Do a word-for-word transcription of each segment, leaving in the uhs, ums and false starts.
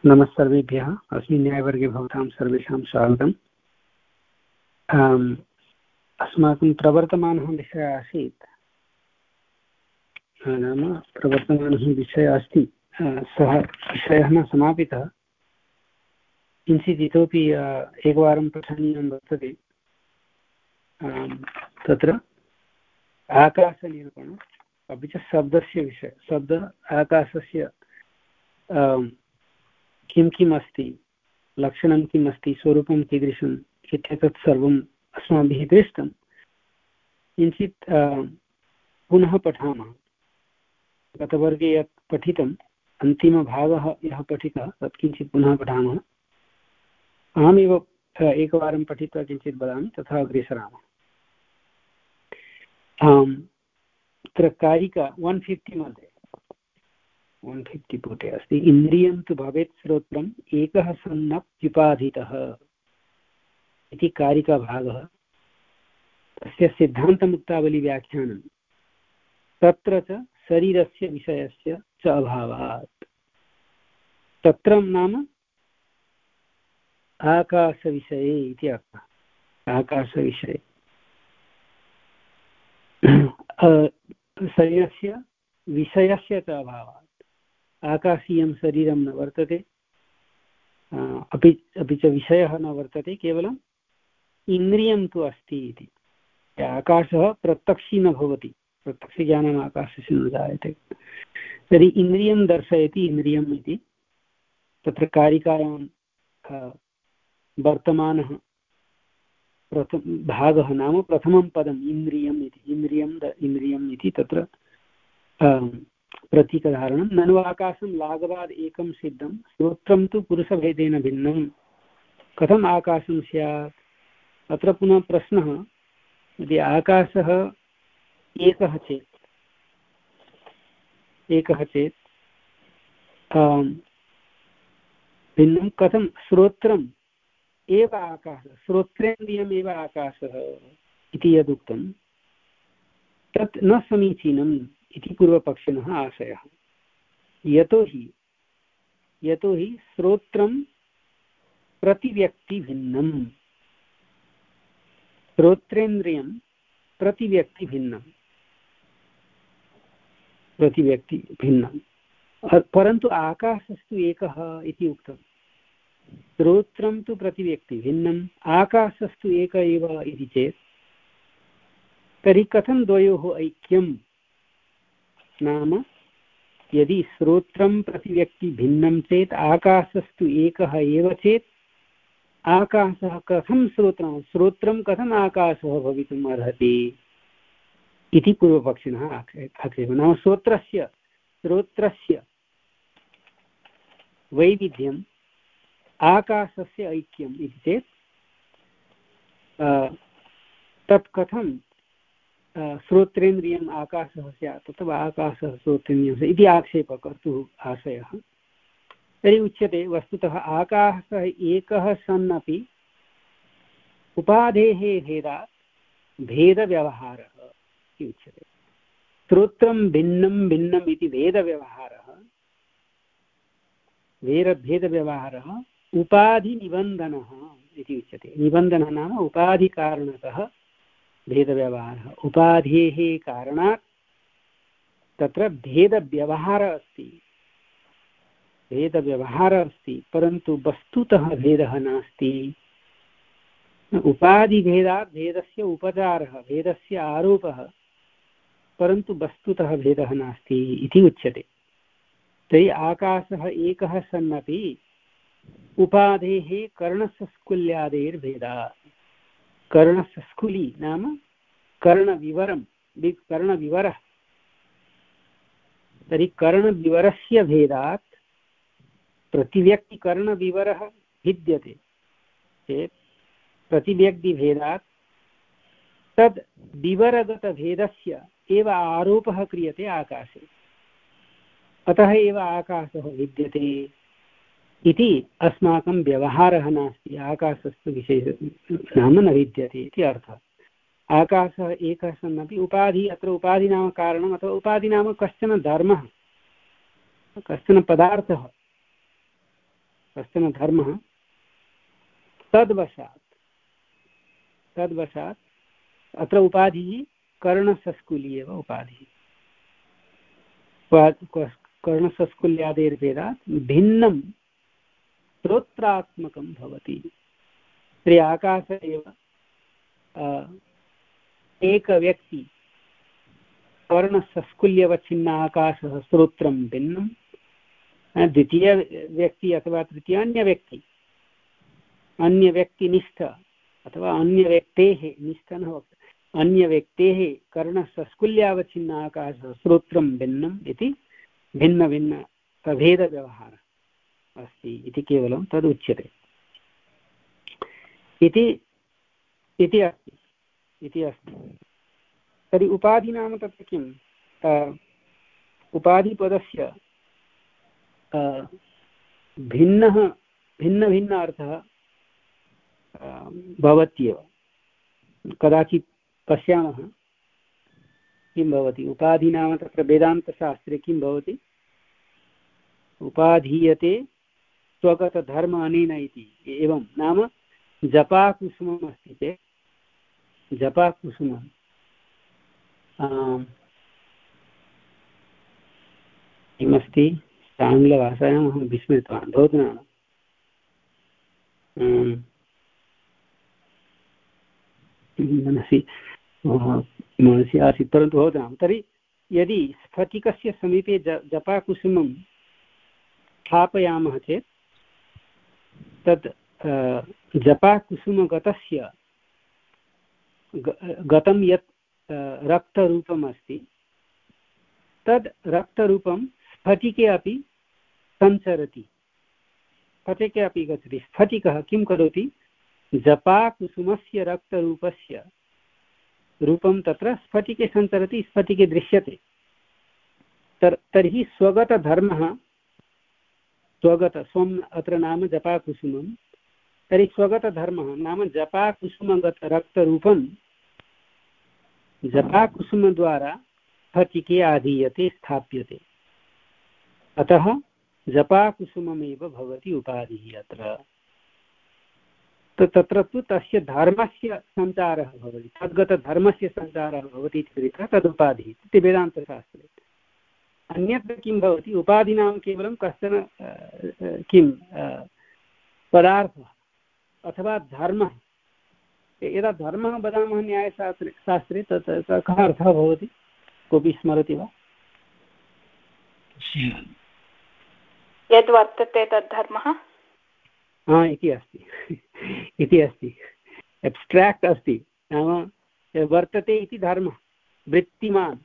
नमः सर्वेभ्यः। अस्मिन् न्यायवर्गे भवतां सर्वेषां स्वागतम्। अस्माकं प्रवर्तमानः विषयः आसीत्, नाम प्रवर्तमानः विषयः अस्ति, सः विषयः न समापितः, किञ्चित् इतोपि एकवारं पठनीयं वर्तते। तत्र आकाशनिरूपणम् अपि च शब्दस्य विषयः, शब्द आकाशस्य किं किम् अस्ति, लक्षणं किम् अस्ति, स्वरूपं कीदृशम् इत्येतत् सर्वम् अस्माभिः दृष्टं। किञ्चित् पुनः पठामः। गतवर्गे यत् पठितम् अन्तिमभागः यः पठितः तत् किञ्चित् पुनः पठामः। अहमेव एकवारं पठित्वा किञ्चित् वदामि, तथा अग्रे सरामः। तत्र कारिका वन् फिफ्टि मध्ये वन् फिफ्टि पुटे अस्ति, इन्द्रियं तु भवेत् श्रोत्रम् एकः सन्नप्युपाधितः इति कारिकाभागः। तस्य सिद्धान्तमुक्तावलीव्याख्यानं तत्र च शरीरस्य विषयस्य च अभावात्। तत्र नाम आकाशविषये इति अर्थः। आकाशविषये शरीरस्य विषयस्य च अभावात्। आकाशीयं शरीरं न वर्तते, अपि अपि च विषयः न वर्तते, केवलम् इन्द्रियं तु अस्ति इति। आकाशः प्रत्यक्षी न भवति, प्रत्यक्षज्ञानम् आकाशस्य न जायते, तर्हि इन्द्रियं दर्शयति इन्द्रियम् इति। तत्र कारिकायां वर्तमानः प्रथम भागः नाम प्रथमं पदम् इन्द्रियम् इति। इन्द्रियं इन्द्रियम् इति तत्र प्रतीकधारणं। ननु आकाशं लाघवाद् एकं सिद्धं, श्रोत्रं तु पुरुषभेदेन भिन्नं, कथम् आकाशं स्यात्? अत्र पुनः प्रश्नः, यदि आकाशः एकः चेत् एकः चेत् भिन्नं कथं? श्रोत्रम् एव आकाशः, श्रोत्रेन्द्रियमेव आकाशः इति यदुक्तं तत् न समीचीनम् इति पूर्वपक्षिणः आशयः। यतोहि यतोहि श्रोत्रं प्रतिव्यक्तिभिन्नं, श्रोत्रेन्द्रियं प्रतिव्यक्तिभिन्नं प्रतिव्यक्तिभिन्नं परन्तु आकाशस्तु एकः इति उक्तम्। श्रोत्रं तु प्रतिव्यक्तिभिन्नम्, आकाशस्तु एक एव इति चेत् तर्हि कथं द्वयोः ऐक्यं? नाम यदि श्रोत्रं प्रतिव्यक्तिभिन्नं चेत् आकाशस्तु एकः एव चेत् आकाशः कथं श्रोत्रं श्रोत्रं कथम् आकाशः भवितुम् अर्हति इति पूर्वपक्षिणः आक्षेपः। नाम श्रोत्रस्य श्रोत्रस्य वैविध्यम् आकाशस्य ऐक्यम् इति चेत् तत् कथं श्रोत्रेन्द्रियम् आकाशः स्यात् अथवा आकाशः श्रोत्रेन्द्रियम् इति आक्षेपः कर्तुः आशयः। तर्हि उच्यते वस्तुतः आकाशः एकः सन्नपि उपाधेः भेदात् भेदव्यवहारः इति उच्यते। श्रोत्रं भिन्नं भिन्नम् इति भेदव्यवहारः भेदव्यवहारः उपाधिनिबन्धनः इति उच्यते। निबन्धनः नाम उपाधिकारणतः भेदव्यवहारः। उपाधेः कारणात् तत्र भेदव्यवहारः अस्ति भेदव्यवहारः अस्ति परन्तु वस्तुतः भेदः नास्ति। उपाधिभेदात् भेदस्य उपचारः, भेदस्य आरोपः, परन्तु वस्तुतः भेदः नास्ति इति उच्यते। तर्हि आकाशः एकः सन्नपि उपाधेः कर्णसस्कुल्यादेर्भेदात्। कर्णसस्कुली नाम कर्णविवरं कर्णविवरः। तर्हि कर्णविवरस्य भेदात् प्रतिव्यक्तिकर्णविवरः भिद्यते चेत् प्रतिव्यक्तिभेदात् तद् विवरगतभेदस्य एव आरोपः क्रियते आकाशे, अतः एव आकाशः विद्यते इति अस्माकं व्यवहारः नास्ति। आकाशस्तु विशेष नाम न विद्यते इति अर्थः। आकाशः एकः सन्नपि उपाधि, अत्र उपाधि नाम कारणम् अथवा उपाधि नाम कश्चन धर्मः, कश्चन पदार्थः। कश्चन धर्मः तद्वशात् तद्वशात् अत्र उपाधिः कर्णसस्कुली एव उपाधिः। कर्णसस्कुल्यादेर्भेदात् भिन्नं श्रोत्रात्मकं भवति। तर्हि आकाश एव एकव्यक्ति कर्णसस्कुल्यवच्छिन्न आकाशः श्रोत्रं भिन्नं, द्वितीयव्यक्ति अथवा तृतीय अन्यव्यक्ति अन्यव्यक्तिनिष्ठ अथवा अन्यव्यक्तेः निष्ठ न भवति अन्यव्यक्तेः कर्णसस्कुल्यावच्छिन्न आकाशः श्रोत्रं भिन्नम् इति भिन्नभिन्नप्रभेदव्यवहारः अस्ति इति केवलं तदुच्यते इति इति अस्ति इति अस्ति। तर्हि उपाधि नाम तत्र किम्? उपाधिपदस्य भिन्नः भिन्नभिन्न अर्थः भवत्येव। कदाचित् पश्यामः किं भवति। उपाधि नाम तत्र वेदान्तशास्त्रे किं भवति? उपाधीयते स्वगतधर्म अनेन इति। एवं नाम जपाकुसुमम् अस्ति चेत् जपाकुसुमं किमस्ति आङ्ग्लभाषायाम् अहं विस्मृतवान्, भवतु नाम मनसि मनसि आसीत् परन्तु भवतु नाम। तर्हि यदि स्फटिकस्य समीपे ज जपाकुसुमं स्थापयामः चेत् तत् जपाकुसुमगतस्य गतं यत् रक्तरूपम् अस्ति तद् रक्तरूपं स्फटिके अपि सञ्चरति, स्फटिके अपि गच्छति। स्फटिकः किं करोति? जपाकुसुमस्य रक्तरूपस्य रूपं तत्र स्फटिके सञ्चरति, स्फटिके दृश्यते। तर् तर्हि स्वगतधर्मः स्वगत स्वम् अत्र नाम जपाकुसुमं। तर्हि स्वगतधर्मः नाम जपाकुसुमगत रक्तरूपं जपाकुसुमद्वारा स्फटिके आधीयते, स्थाप्यते। अतः जपाकुसुममेव भवति उपाधिः अत्र। तत्र तु तस्य धर्मस्य सञ्चारः भवति, तद्गतधर्मस्य सञ्चारः भवति इति कृत्वा तदुपाधिः इति वेदान्तशास्त्रे। अन्यत्र किं भवति? उपाधिनां केवलं कश्चन किं पदार्थः अथवा धर्मः। यदा धर्मः वदामः न्यायशास्त्रे शास्त्रे तत् कः अर्थः भवति? कोऽपि स्मरति वा? यद् वर्तते तद् धर्मः हा इति अस्ति इति अस्ति एब्स्ट्राक्ट् अस्ति। नाम वर्तते इति धर्मः, वृत्तिमान्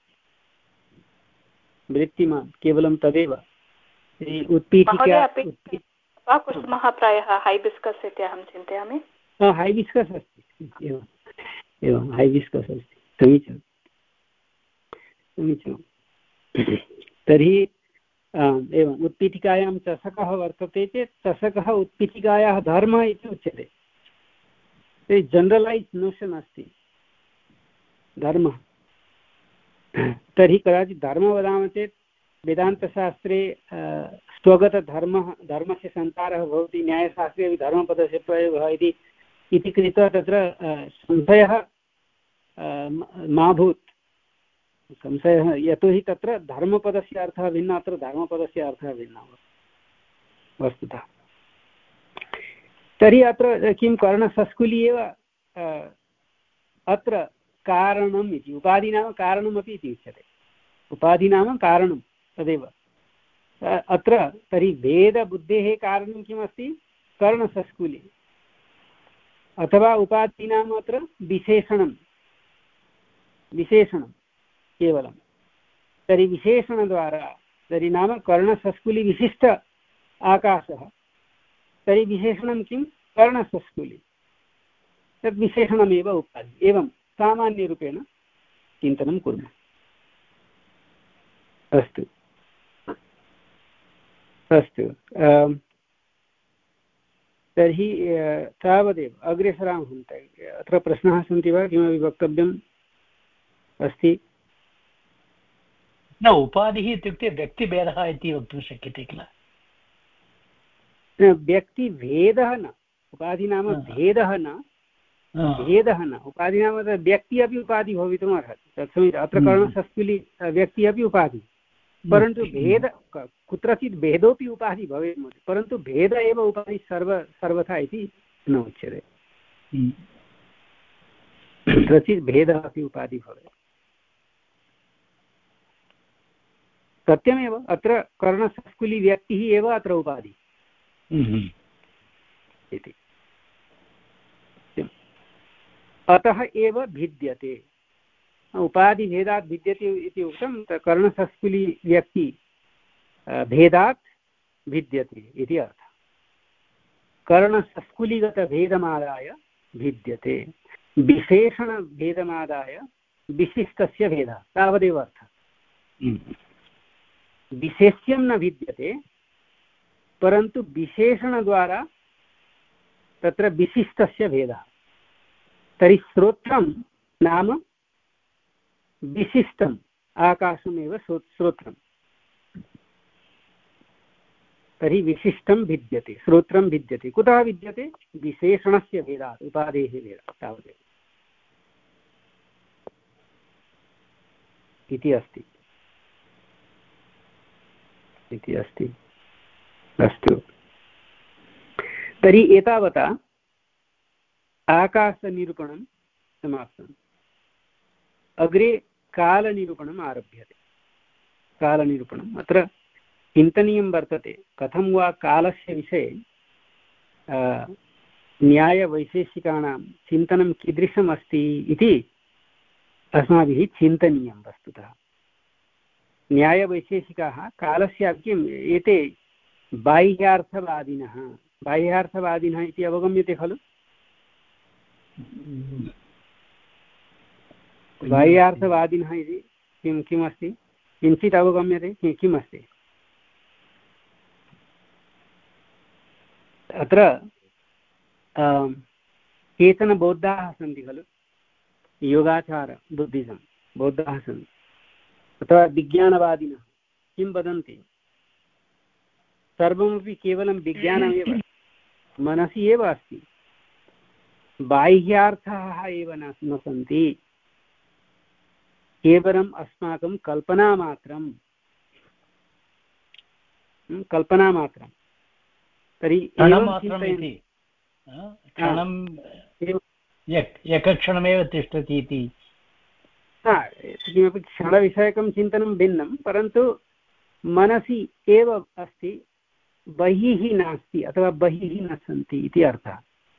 वृत्तिमान् केवलं तदेव। उत्पीठिका कुसुमः प्रायः हैबिस्कस् इति अहं चिन्तयामि। हैबिस्कस् अस्ति, एवम् एवं हैबिस्कस् अस्ति। समीचीनं समीचीनं। तर्हि एवम् उत्पीठिकायां चषकः वर्तते चेत् चषकः उत्पीठिकायाः धर्मः इति उच्यते। तर्हि जनरलैस् नोशन् अस्ति धर्मः। तर्हि कदाचित् धर्मः वदामः चेत् वेदान्तशास्त्रे स्वगतधर्मः धर्मस्य सञ्चारः भवति, न्यायशास्त्रे अपि धर्मपदस्य प्रयोगः इति इति कृत्वा तत्र संशयः मा भूत्। संशयः यतोहि तत्र धर्मपदस्य अर्थः भिन्नः, अत्र धर्मपदस्य अर्थः भिन्नः वस्तुतः। तर्हि अत्र किं कर्णसस्कुली एव अत्र कारणम् इति। उपाधि नाम कारणमपि इति उच्यते। उपाधि नाम कारणं तदेव अत्र। तर्हि भेदबुद्धेः कारणं किमस्ति? कर्णसस्कुली। अथवा उपाधि नाम अत्र विशेषणं विशेषणं केवलं। तर्हि विशेषणद्वारा, तर्हि नाम कर्णसस्कुली विशिष्ट आकाशः, तर्हि विशेषणं किं? कर्णसस्कुली। तद् विशेषणमेव उपाधि। एवं सामान्यरूपेण चिन्तनं कुर्मः। अस्तु अस्तु तर्हि तावदेव अग्रे सरामः। अत्र प्रश्नाः सन्ति वा? किमपि वक्तव्यम् अस्ति? न, उपाधिः इत्युक्ते व्यक्तिभेदः इति वक्तुं शक्यते किल? व्यक्तिभेदः न, उपाधि नाम भेदः न, भेदः न, उपाधि नाम व्यक्ति अपि उपाधि भवितुम् अर्हति। तत्समये अत्र कर्णसस्कुली व्यक्ति अपि उपाधि, परन्तु भेद कुत्रचित् भेदोपि उपाधि भवेत्, परन्तु भेद एव उपाधि सर्व सर्वथा इति न उच्यते। कुत्रचित् भेदः अपि उपाधि भवेत्। सत्यमेव, अत्र कर्णसस्कुली व्यक्तिः एव अत्र उपाधि इति। अतः एव भिद्यते, उपाधिभेदात् भिद्यते इति उक्तं, कर्णसस्कुली व्यक्ति भेदात् भिद्यते इति अर्थः। कर्णसस्कुलिगतभेदमादाय भिद्यते, विशेषणभेदमादाय विशिष्टस्य भेदः, तावदेव अर्थः। विशेष्यं न भिद्यते, परन्तु विशेषणद्वारा तत्र विशिष्टस्य भेदः। तर्हि श्रोत्रं नाम विशिष्टम् आकाशमेव श्रोत्रं, तर्हि विशिष्टं भिद्यते, श्रोत्रं भिद्यते। कुतः भिद्यते? विशेषणस्य भेदात्, उपाधेः भेदात्, तावदेव इति अस्ति इति अस्ति अस्तु, तर्हि एतावता आकाशनिरूपणं समाप्तम्। अग्रे कालनिरूपणम् आरभ्यते। कालनिरूपणम् अत्र चिन्तनीयं वर्तते, कथं वा कालस्य विषये न्यायवैशेषिकाणां चिन्तनं कीदृशम् अस्ति इति अस्माभिः चिन्तनीयं वस्तुतः। न्यायवैशेषिकाः कालस्य किम्, एते बाह्यार्थवादिनः, बाह्यार्थवादिनः इति अवगम्यते खलु? बाह्यार्थवादिनः इति किं किम् अस्ति, किञ्चित् अवगम्यते किम् अस्ति? अत्र केचन बौद्धाः सन्ति खलु, योगाचार बुद्धिसम् बौद्धाः सन्ति, अथवा विज्ञानवादिनः किं वदन्ति, सर्वमपि केवलं विज्ञानमेव मनसि एव अस्ति, बाह्यार्थाः एव न न सन्ति, केवलम् अस्माकं कल्पनामात्रं कल्पनामात्रं। तर्हि एकक्षणमेव तिष्ठति इति, किमपि क्षणविषयकं चिन्तनं भिन्नं, परन्तु मनसि एव अस्ति, बहिः नास्ति अथवा बहिः न सन्ति इति अर्थः।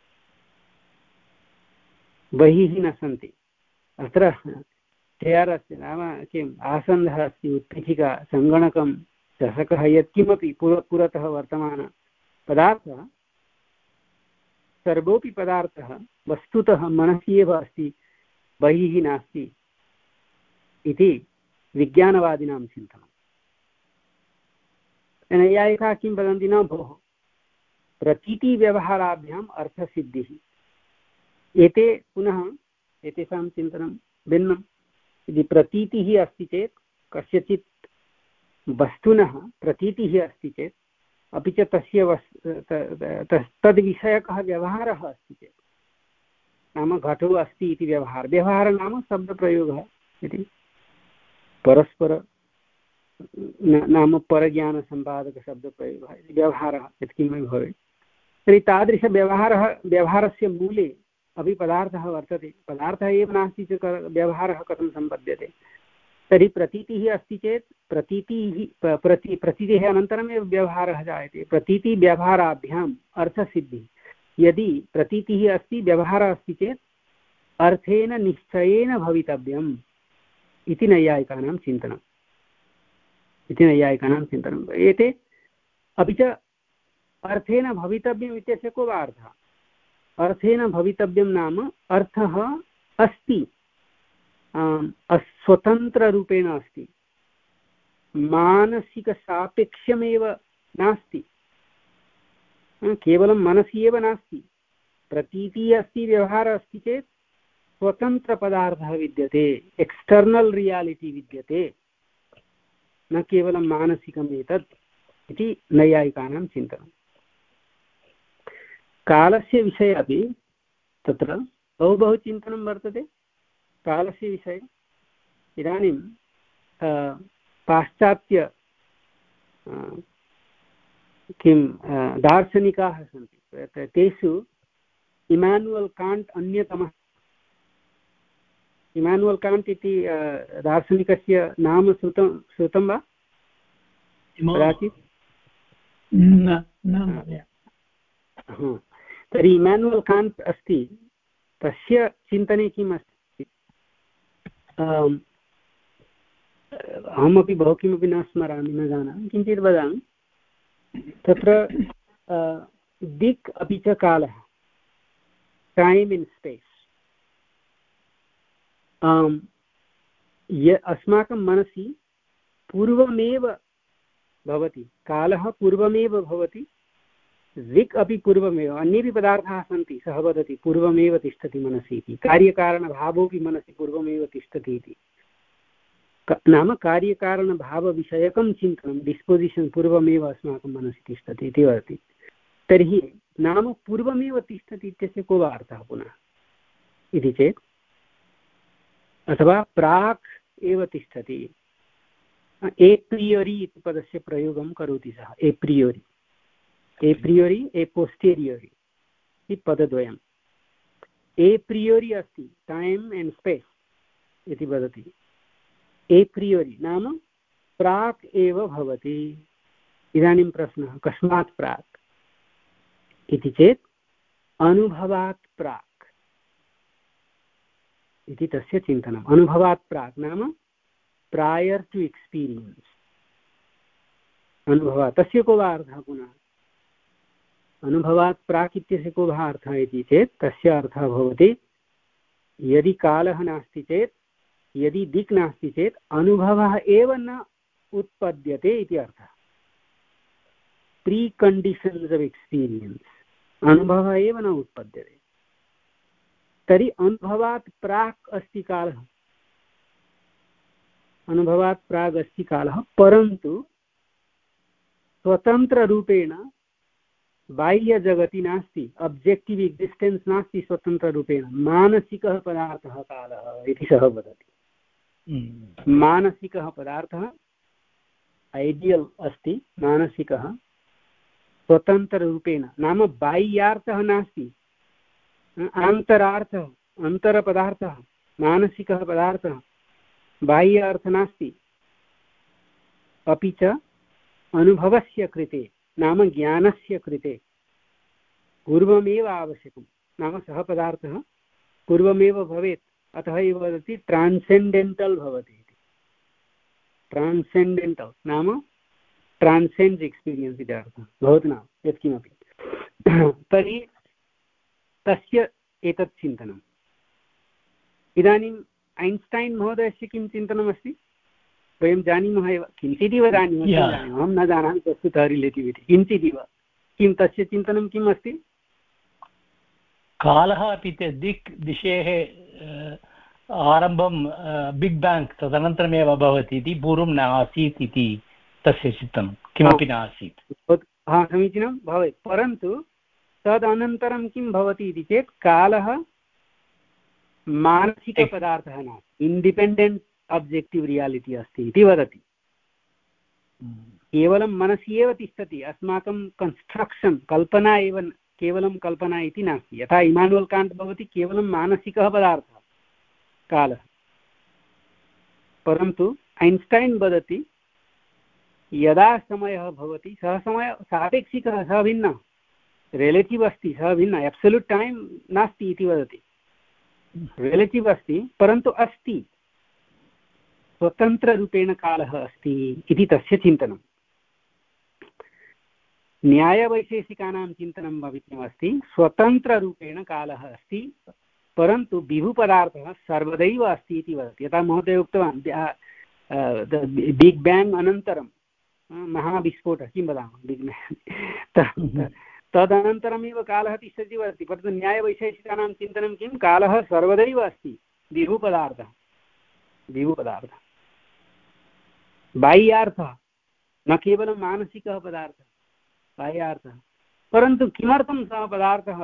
बहिः न सन्ति, अत्र चेर् अस्ति नाम किम्, आसन्दः अस्ति, उत्पीठिका, सङ्गणकं, चषकः, यत्किमपि पुर पुरतः वर्तमानपदार्थः, सर्वोऽपि पदार्थः वस्तुतः मनसि एव अस्ति, बहिः नास्ति इति विज्ञानवादिनां चिन्तनं। नैयायिकाः किं वदन्ति, न भोः, प्रतीतिव्यवहाराभ्याम् अर्थसिद्धिः, एते पुनः एतेषां चिन्तनं भिन्नं। यदि प्रतीतिः अस्ति चेत्, कस्यचित् वस्तुनः प्रतीतिः अस्ति चेत्, अपि च तस्य वस् तद्विषयकः व्यवहारः अस्ति चेत्, नाम घटो अस्ति इति व्यवहारः, व्यवहारः नाम शब्दप्रयोगः इति, परस्पर नाम परज्ञानसम्पादकशब्दप्रयोगः इति व्यवहारः यत्किमपि भवेत्, तर्हि तादृशव्यवहारः, व्यवहारस्य मूले अपि पदार्थः वर्तते, पदार्थः एव नास्ति चेत् व्यवहारः कथं सम्पद्यते? तर्हि प्रतीतिः अस्ति चेत् प्रतीतिः प्रति प्रतीतेः अनन्तरमेव व्यवहारः जायते। प्रतीतिव्यवहाराभ्याम् अर्थसिद्धिः, यदि प्रतीतिः अस्ति, व्यवहारः अस्ति चेत् अर्थेन निश्चयेन भवितव्यम् इति नैयायिकानां चिन्तनम् इति नैयायिकानां चिन्तनम् एते। अपि च अर्थेन भवितव्यम् इत्यस्य को वा अर्थः? अर्थेन भवितव्यं नाम अर्थः अस्ति, स्वतन्त्ररूपेण अस्ति, मानसिकसापेक्ष्यमेव नास्ति, केवलं मनसि एव नास्ति। प्रतीतिः अस्ति, व्यवहारः अस्ति चेत् स्वतन्त्रपदार्थः विद्यते, एक्स्टर्नल् रियालिटि विद्यते, न केवलं मानसिकम् एतत् इति नैयायिकानां चिन्तनम्। कालस्य विषये अपि तत्र बहु बहु चिन्तनं वर्तते कालस्य विषये। इदानीं पाश्चात्य किं दार्शनिकाः सन्ति, तेषु इमानुवल् काण्ट् अन्यतमः। इमानुवल् काण्ट् इति दार्शनिकस्य नाम श्रुतं श्रुतं वा कदाचित्? तर्हि इमानुवल् काण्ट् अस्ति, तस्य चिन्तने किम् अस्ति, अहमपि बहु किमपि न स्मरामि, न जानामि, किञ्चित् वदामि। तत्र दिक् अपि च कालः, टैम् इन् स्पेस्, य अस्माकं मनसि पूर्वमेव भवति, कालः पूर्वमेव भवति, दिक् अपि पूर्वमेव, अन्येपि पदार्थाः सन्ति, सः वदति पूर्वमेव तिष्ठति मनसि इति, कार्यकारणभावोऽपि मनसि पूर्वमेव तिष्ठति इति। नाम कार्यकारणभावविषयकं चिन्तनं, डिस्पोसिशन् पूर्वमेव अस्माकं मनसि तिष्ठति इति वदति। तर्हि नाम पूर्वमेव तिष्ठति इत्यस्य को वा अर्थः पुनः इति चेत्, अथवा प्राक् एव तिष्ठति, ए प्रियोरि इति पदस्य प्रयोगं करोति सः, ए प्रियोरि, ए प्रियोरि ए पोस्टेरियोरि इति पदद्वयम्। ए प्रियोरि अस्ति टैम् एण्ड् स्पेस् इति वदति, ए प्रियोरि नाम प्राक् एव भवति। इदानीं प्रश्नः कस्मात् प्राक् इति चेत् अनुभवात् प्राक् इति तस्य चिन्तनम्। अनुभवात् प्राक् नाम प्रायर् टु एक्स्पीरियन्स्, अनुभवात्, तस्य को वा अर्थः पुनः, अनुभवात् प्राक् इत्यस्य को वा अर्थः इति चेत् तस्य अर्थः भवति, यदि कालः नास्ति चेत्, यदि दिक् नास्ति चेत् अनुभवः एव न उत्पद्यते इति अर्थः। प्री कण्डीशन्स् आफ् एक्स्पीरियन्स्, अनुभवः एव न उत्पद्यते। तर्हि अनुभवात् प्राक् अस्ति कालः, अनुभवात् प्राक् अस्ति कालः, परन्तु स्वतन्त्ररूपेण बाह्यजगति नास्ति, ऑब्जेक्टिव एक्सिस्टेंस नास्ति स्वतन्त्ररूपेण, मानसिकः पदार्थः कालः इति सः वदति। मानसिकः पदार्थः ऐडियल् अस्ति, मानसिकः स्वतन्त्ररूपेण, नाम बाह्यार्थः नास्ति, आन्तरार्थः, अन्तरपदार्थः, मानसिकः पदार्थः, बाह्यार्थः नास्ति, अपि च अनुभवस्य कृते नाम ज्ञानस्य कृते पूर्वमेव आवश्यकं, नाम सः पदार्थः पूर्वमेव भवेत्, अतः एव वदति ट्रान्सेण्डेण्टल् भवति इति। ट्रान्सेण्डेण्टल् नाम ट्रान्सेण्ड्स् एक्स्पीरियन्स् इति अर्थः भवति नाम यत्किमपि। तर्हि तस्य एतत् चिन्तनम्। इदानीम् ऐन्स्टैन् महोदयस्य किं चिन्तनमस्ति वयं जानीमः एव, किञ्चिदिव जानीमः, अहं न जानामि वस्तुतः रिलेटिविटि, किञ्चिदिव। किं तस्य चिन्तनं किम् अस्ति? कालः अपि ते दिक् दिशेः आरम्भं बिग् बेङ्ग् तदनन्तरमेव भवति इति, पूर्वं न आसीत् इति तस्य चिन्तनं, किमपि न आसीत्। हा, समीचीनं भवेत्, परन्तु तदनन्तरं किं भवति इति चेत् कालः मानसिकपदार्थः नास्ति, इण्डिपेण्डेण्ट् ऑब्जेक्टिव रियालिटी अस्ति इति वदति। केवलं मनसि एव तिष्ठति, अस्माकं कन्स्ट्रक्शन् कल्पना एव, केवलं कल्पना इति नास्ति। यथा इमानुवल् काण्ट् भवति केवलं मानसिकः पदार्थः कालः, परन्तु ऐन्स्टैन् वदति यदा समयः भवति सः समयः सापेक्षिकः, सः भिन्नः, रिलेटिव् अस्ति, सः भिन्नः, एब्सोल्यूट् टैम् नास्ति इति वदति, रिलेटिव् अस्ति परन्तु अस्ति, स्वतन्त्ररूपेण कालः अस्ति इति तस्य चिन्तनं। न्यायवैशेषिकानां चिन्तनं भवितुमस्ति, स्वतन्त्ररूपेण कालः अस्ति परन्तु विभुपदार्थः सर्वदैव अस्ति इति वदति। यथा महोदय उक्तवान् बिग् बेङ्ग् अनन्तरं महाविस्फोटः, किं वदामः बिग् बेङ्ग्, तदनन्तरमेव कालः तिष्ठति वदति, परन्तु न्यायवैशेषिकानां चिन्तनं किं, कालः सर्वदैव अस्ति, विभुपदार्थः, विभुपदार्थः, बाह्यार्थः, न केवलं मानसिकः पदार्थः, बाह्यार्थः, परन्तु किमर्थं सः पदार्थः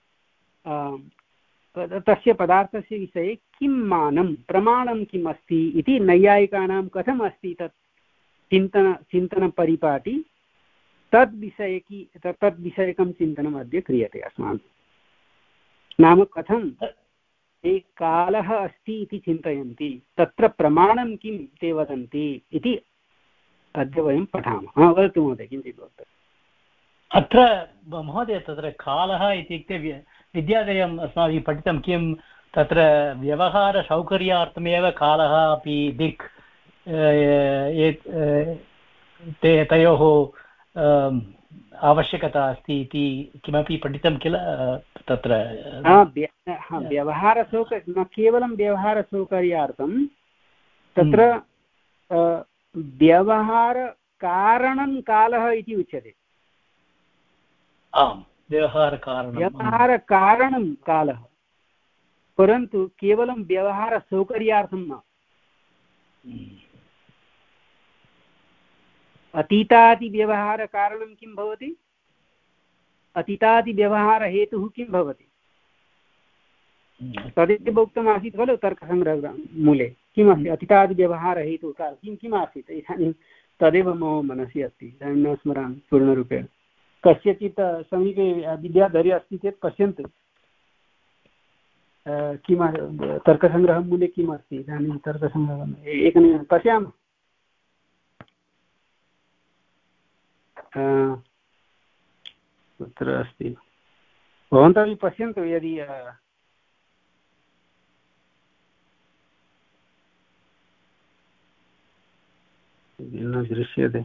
तस्य पदार्थस्य विषये किं मानं प्रमाणं किम् अस्ति इति नैयायिकानां कथम् अस्ति तत् चिन्तन चिन्तनपरिपाटी तद्विषयकी तद्विषयकं चिन्तनम् अद्य क्रियते अस्माभिः। नाम कथं ते कालः अस्ति इति चिन्तयन्ति, तत्र प्रमाणं किं ते वदन्ति इति अद्य वयं पठामः। हा, वदतु महोदय, किञ्चित् वदतु। अत्र महोदय तत्र कालः इत्युक्ते विद्यालयम् अस्माभिः पठितं किं तत्र व्यवहारसौकर्यार्थमेव कालः अपि दिक् ते तयोः आवश्यकता अस्ति इति किमपि पठितं किल तत्र। व्यवहारसौकर्य न केवलं व्यवहारसौकर्यार्थं, तत्र व्यवहारकारणं कालः इति उच्यते। आम्, व्यवहारकारणं व्यवहारकारणं कालः, परन्तु केवलं व्यवहारसौकर्यार्थं न। अतीतादिव्यवहारकारणं किं भवति, अतीतादिव्यवहारहेतुः किं भवति, तदेव उक्तमासीत् खलु तर्कसङ्ग्रहमूले। किमस्ति अतीतादिव्यवहारहेतुः किं किम् आसीत्, इदानीं तदेव मम मनसि अस्ति, इदानीं न स्मरामि पूर्णरूपेण। कस्यचित् समीपे विद्याधरी अस्ति चेत् पश्यन्तु किं तर्कसङ्ग्रहमूले किम् अस्ति। इदानीं तर्कसङ्ग्रहः एकनिमिषं पश्यामः। कुत्र अस्ति, भवन्तः पश्यन्तु यदि न दृश्यते।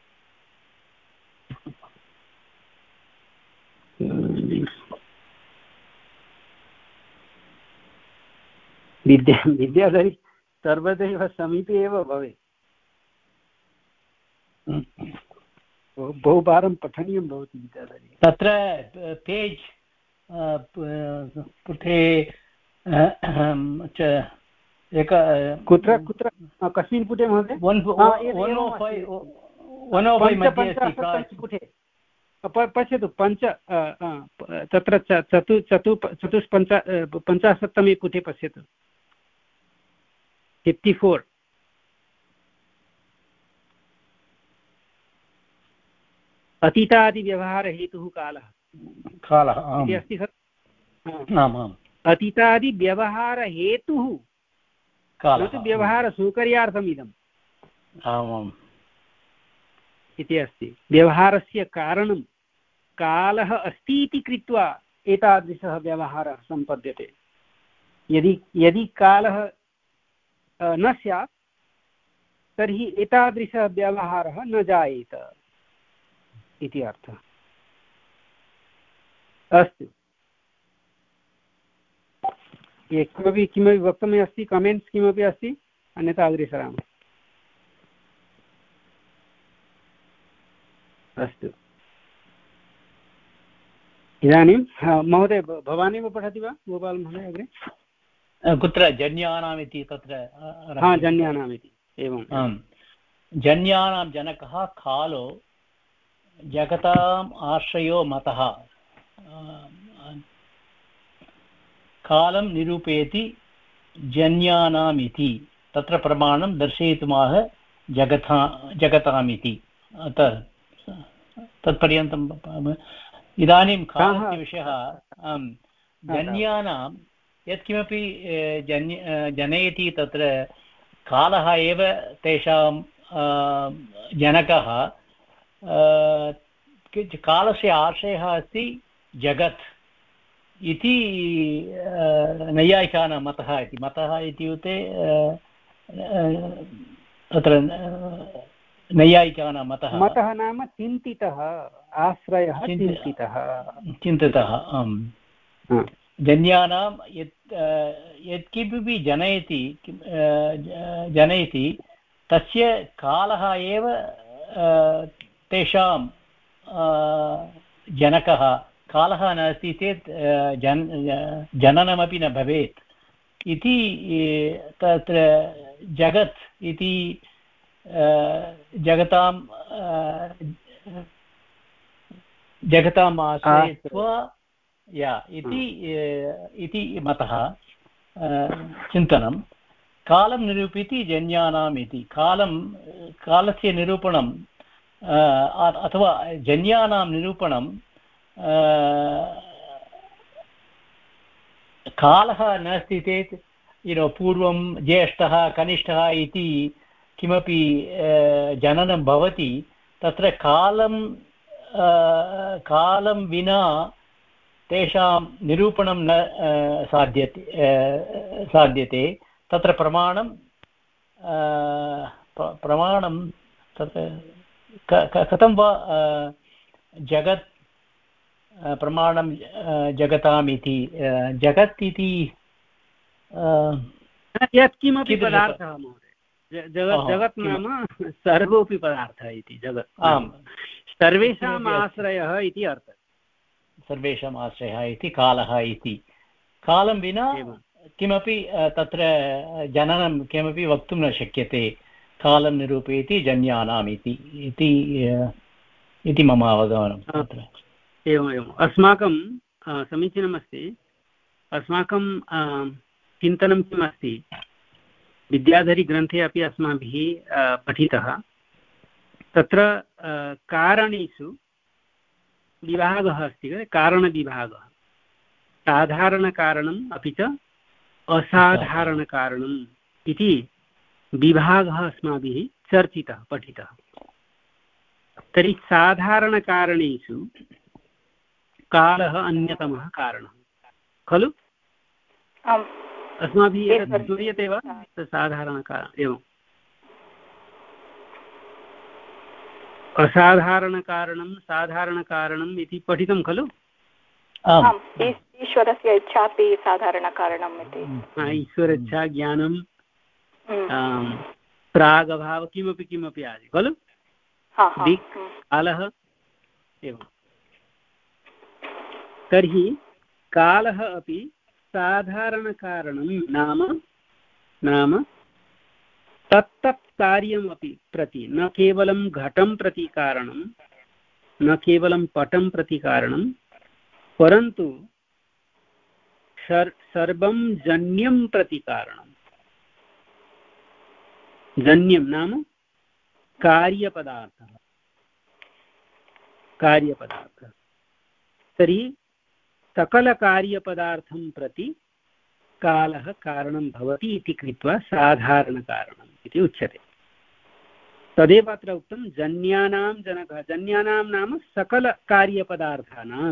विद्या विद्याधरी सर्वदैव समीपे एव भवेत्। बहुवारं पठनीयं भवति विद्याधरी। तत्र पेज् पुटे एक कुत्र कुत्र कस्मिन् पुटे महोदय? पुटे पश्यतु, पञ्च तत्र चतु चतु चतुष्पञ्च पञ्चाशत्तमे पुटे पश्यतु, फिफ्टि फोर्। अतीतादिव्यवहारहेतुः कालः कालः इति अस्ति खलु। आमाम्, अतीतादिव्यवहारहेतुः न तु व्यवहारसौकर्यार्थम् इदम् आमाम् इति अस्ति। व्यवहारस्य कारणं कालः अस्ति इति कृत्वा एतादृशः व्यवहारः सम्पद्यते। यदि यदि कालः न स्यात् तर्हि एतादृशः व्यवहारः न जायेत इति अर्थः। अस्तु, किमपि किमपि वक्तव्यम् अस्ति, कमेण्ट्स् किमपि अस्ति, अन्यथा अग्रे सरामः। अस्तु, इदानीं महोदय भवानेव पठति वा, गोपाल महोदय अग्रे? कुत्र जन्यानाम् इति तत्र? हा, जन्यानाम् इति। एवं, जन्यानां जनकः कालो जगताम् आश्रयो मतः कालं निरूपयति जन्यानाम् इति तत्र प्रमाणं दर्शयितुमाह जगता जगतामिति। तत्पर्यन्तम् इदानीं कालस्य विषयः जन्यानां यत्किमपि जन्य जनयति तत्र कालः एव तेषां जनकः। कालस्य आशयः अस्ति जगत् इति नैयायिकानां मतः इति मतः इत्युक्ते तत्र नैयायिकानां मतः मतः नाम चिन्तितः, आश्रयः चिन्तितः चिन्तितः आम्। जन्यानां यत् यत्किमपि जनयति जनयति तस्य कालः एव तेषां जनकः। कालः नास्ति चेत् जन जननमपि न भवेत् इति तत्र जगत् इति जगतां जगताम् आश्रयित्वा या इति इति मतः चिन्तनं कालं निरूपयति जन्यानाम् इति कालं कालस्य निरूपणं अथवा जन्यानां निरूपणं कालः नास्ति चेत् युनो पूर्वं ज्येष्ठः कनिष्ठः इति किमपि जननं भवति तत्र कालं कालं विना तेषां निरूपणं न साध्यते साध्यते तत्र प्रमाणं प्रमाणं तत्र कथं वा जगत् प्रमाणं जगताम् इति जगत् इति यत्किमपि पदार्थः महोदय जगत् जगत् नाम सर्वोऽपि पदार्थः इति जगत् आम् सर्वेषाम् आश्रयः इति अर्थः सर्वेषाम् आश्रयः इति कालः इति कालं विना किमपि तत्र जननं किमपि वक्तुं न शक्यते कालं निरूपयति जन्यानाम् इति इति मम अवगमनं तत्र एवम् एवम् अस्माकं समीचीनमस्ति अस्माकं चिन्तनं किम् अस्ति विद्याधरीग्रन्थे अपि अस्माभिः पठितः तत्र कारणेषु विभागः अस्ति खलु कारणविभागः साधारणकारणम् अपि च असाधारणकारणम् इति विभागः अस्माभिः चर्चितः पठितः तर्हि साधारणकारणेषु कालः अन्यतमः कारणः खलु अस्माभिः एतत् श्रूयते वा साधारणकारणम् एवम् असाधारणकारणं साधारणकारणम् इति पठितं खलु ईश्वरस्य इच्छापि साधारणकारणम् इति ईश्वरेच्छा ज्ञानं प्रागभाव किमपि किमपि आदि खलु दिक् कालः एवं तर्हि कालः अपि साधारणकारणं नाम नाम तत्तत् कार्यमपि प्रति न केवलं घटं प्रति कारणं न केवलं पटं प्रति कारणं परन्तु सर्वं जन्यं प्रति कारणं जन्यं नाम कार्यपदार्थः कार्यपदार्थः तर्हि सकलकार्यपदार्थं प्रति कालः कारणं भवति इति कृत्वा साधारणकारणम् इति उच्यते तदेव अत्र उक्तं जन्यानां जनकः जन्यानां नाम सकलकार्यपदार्थानां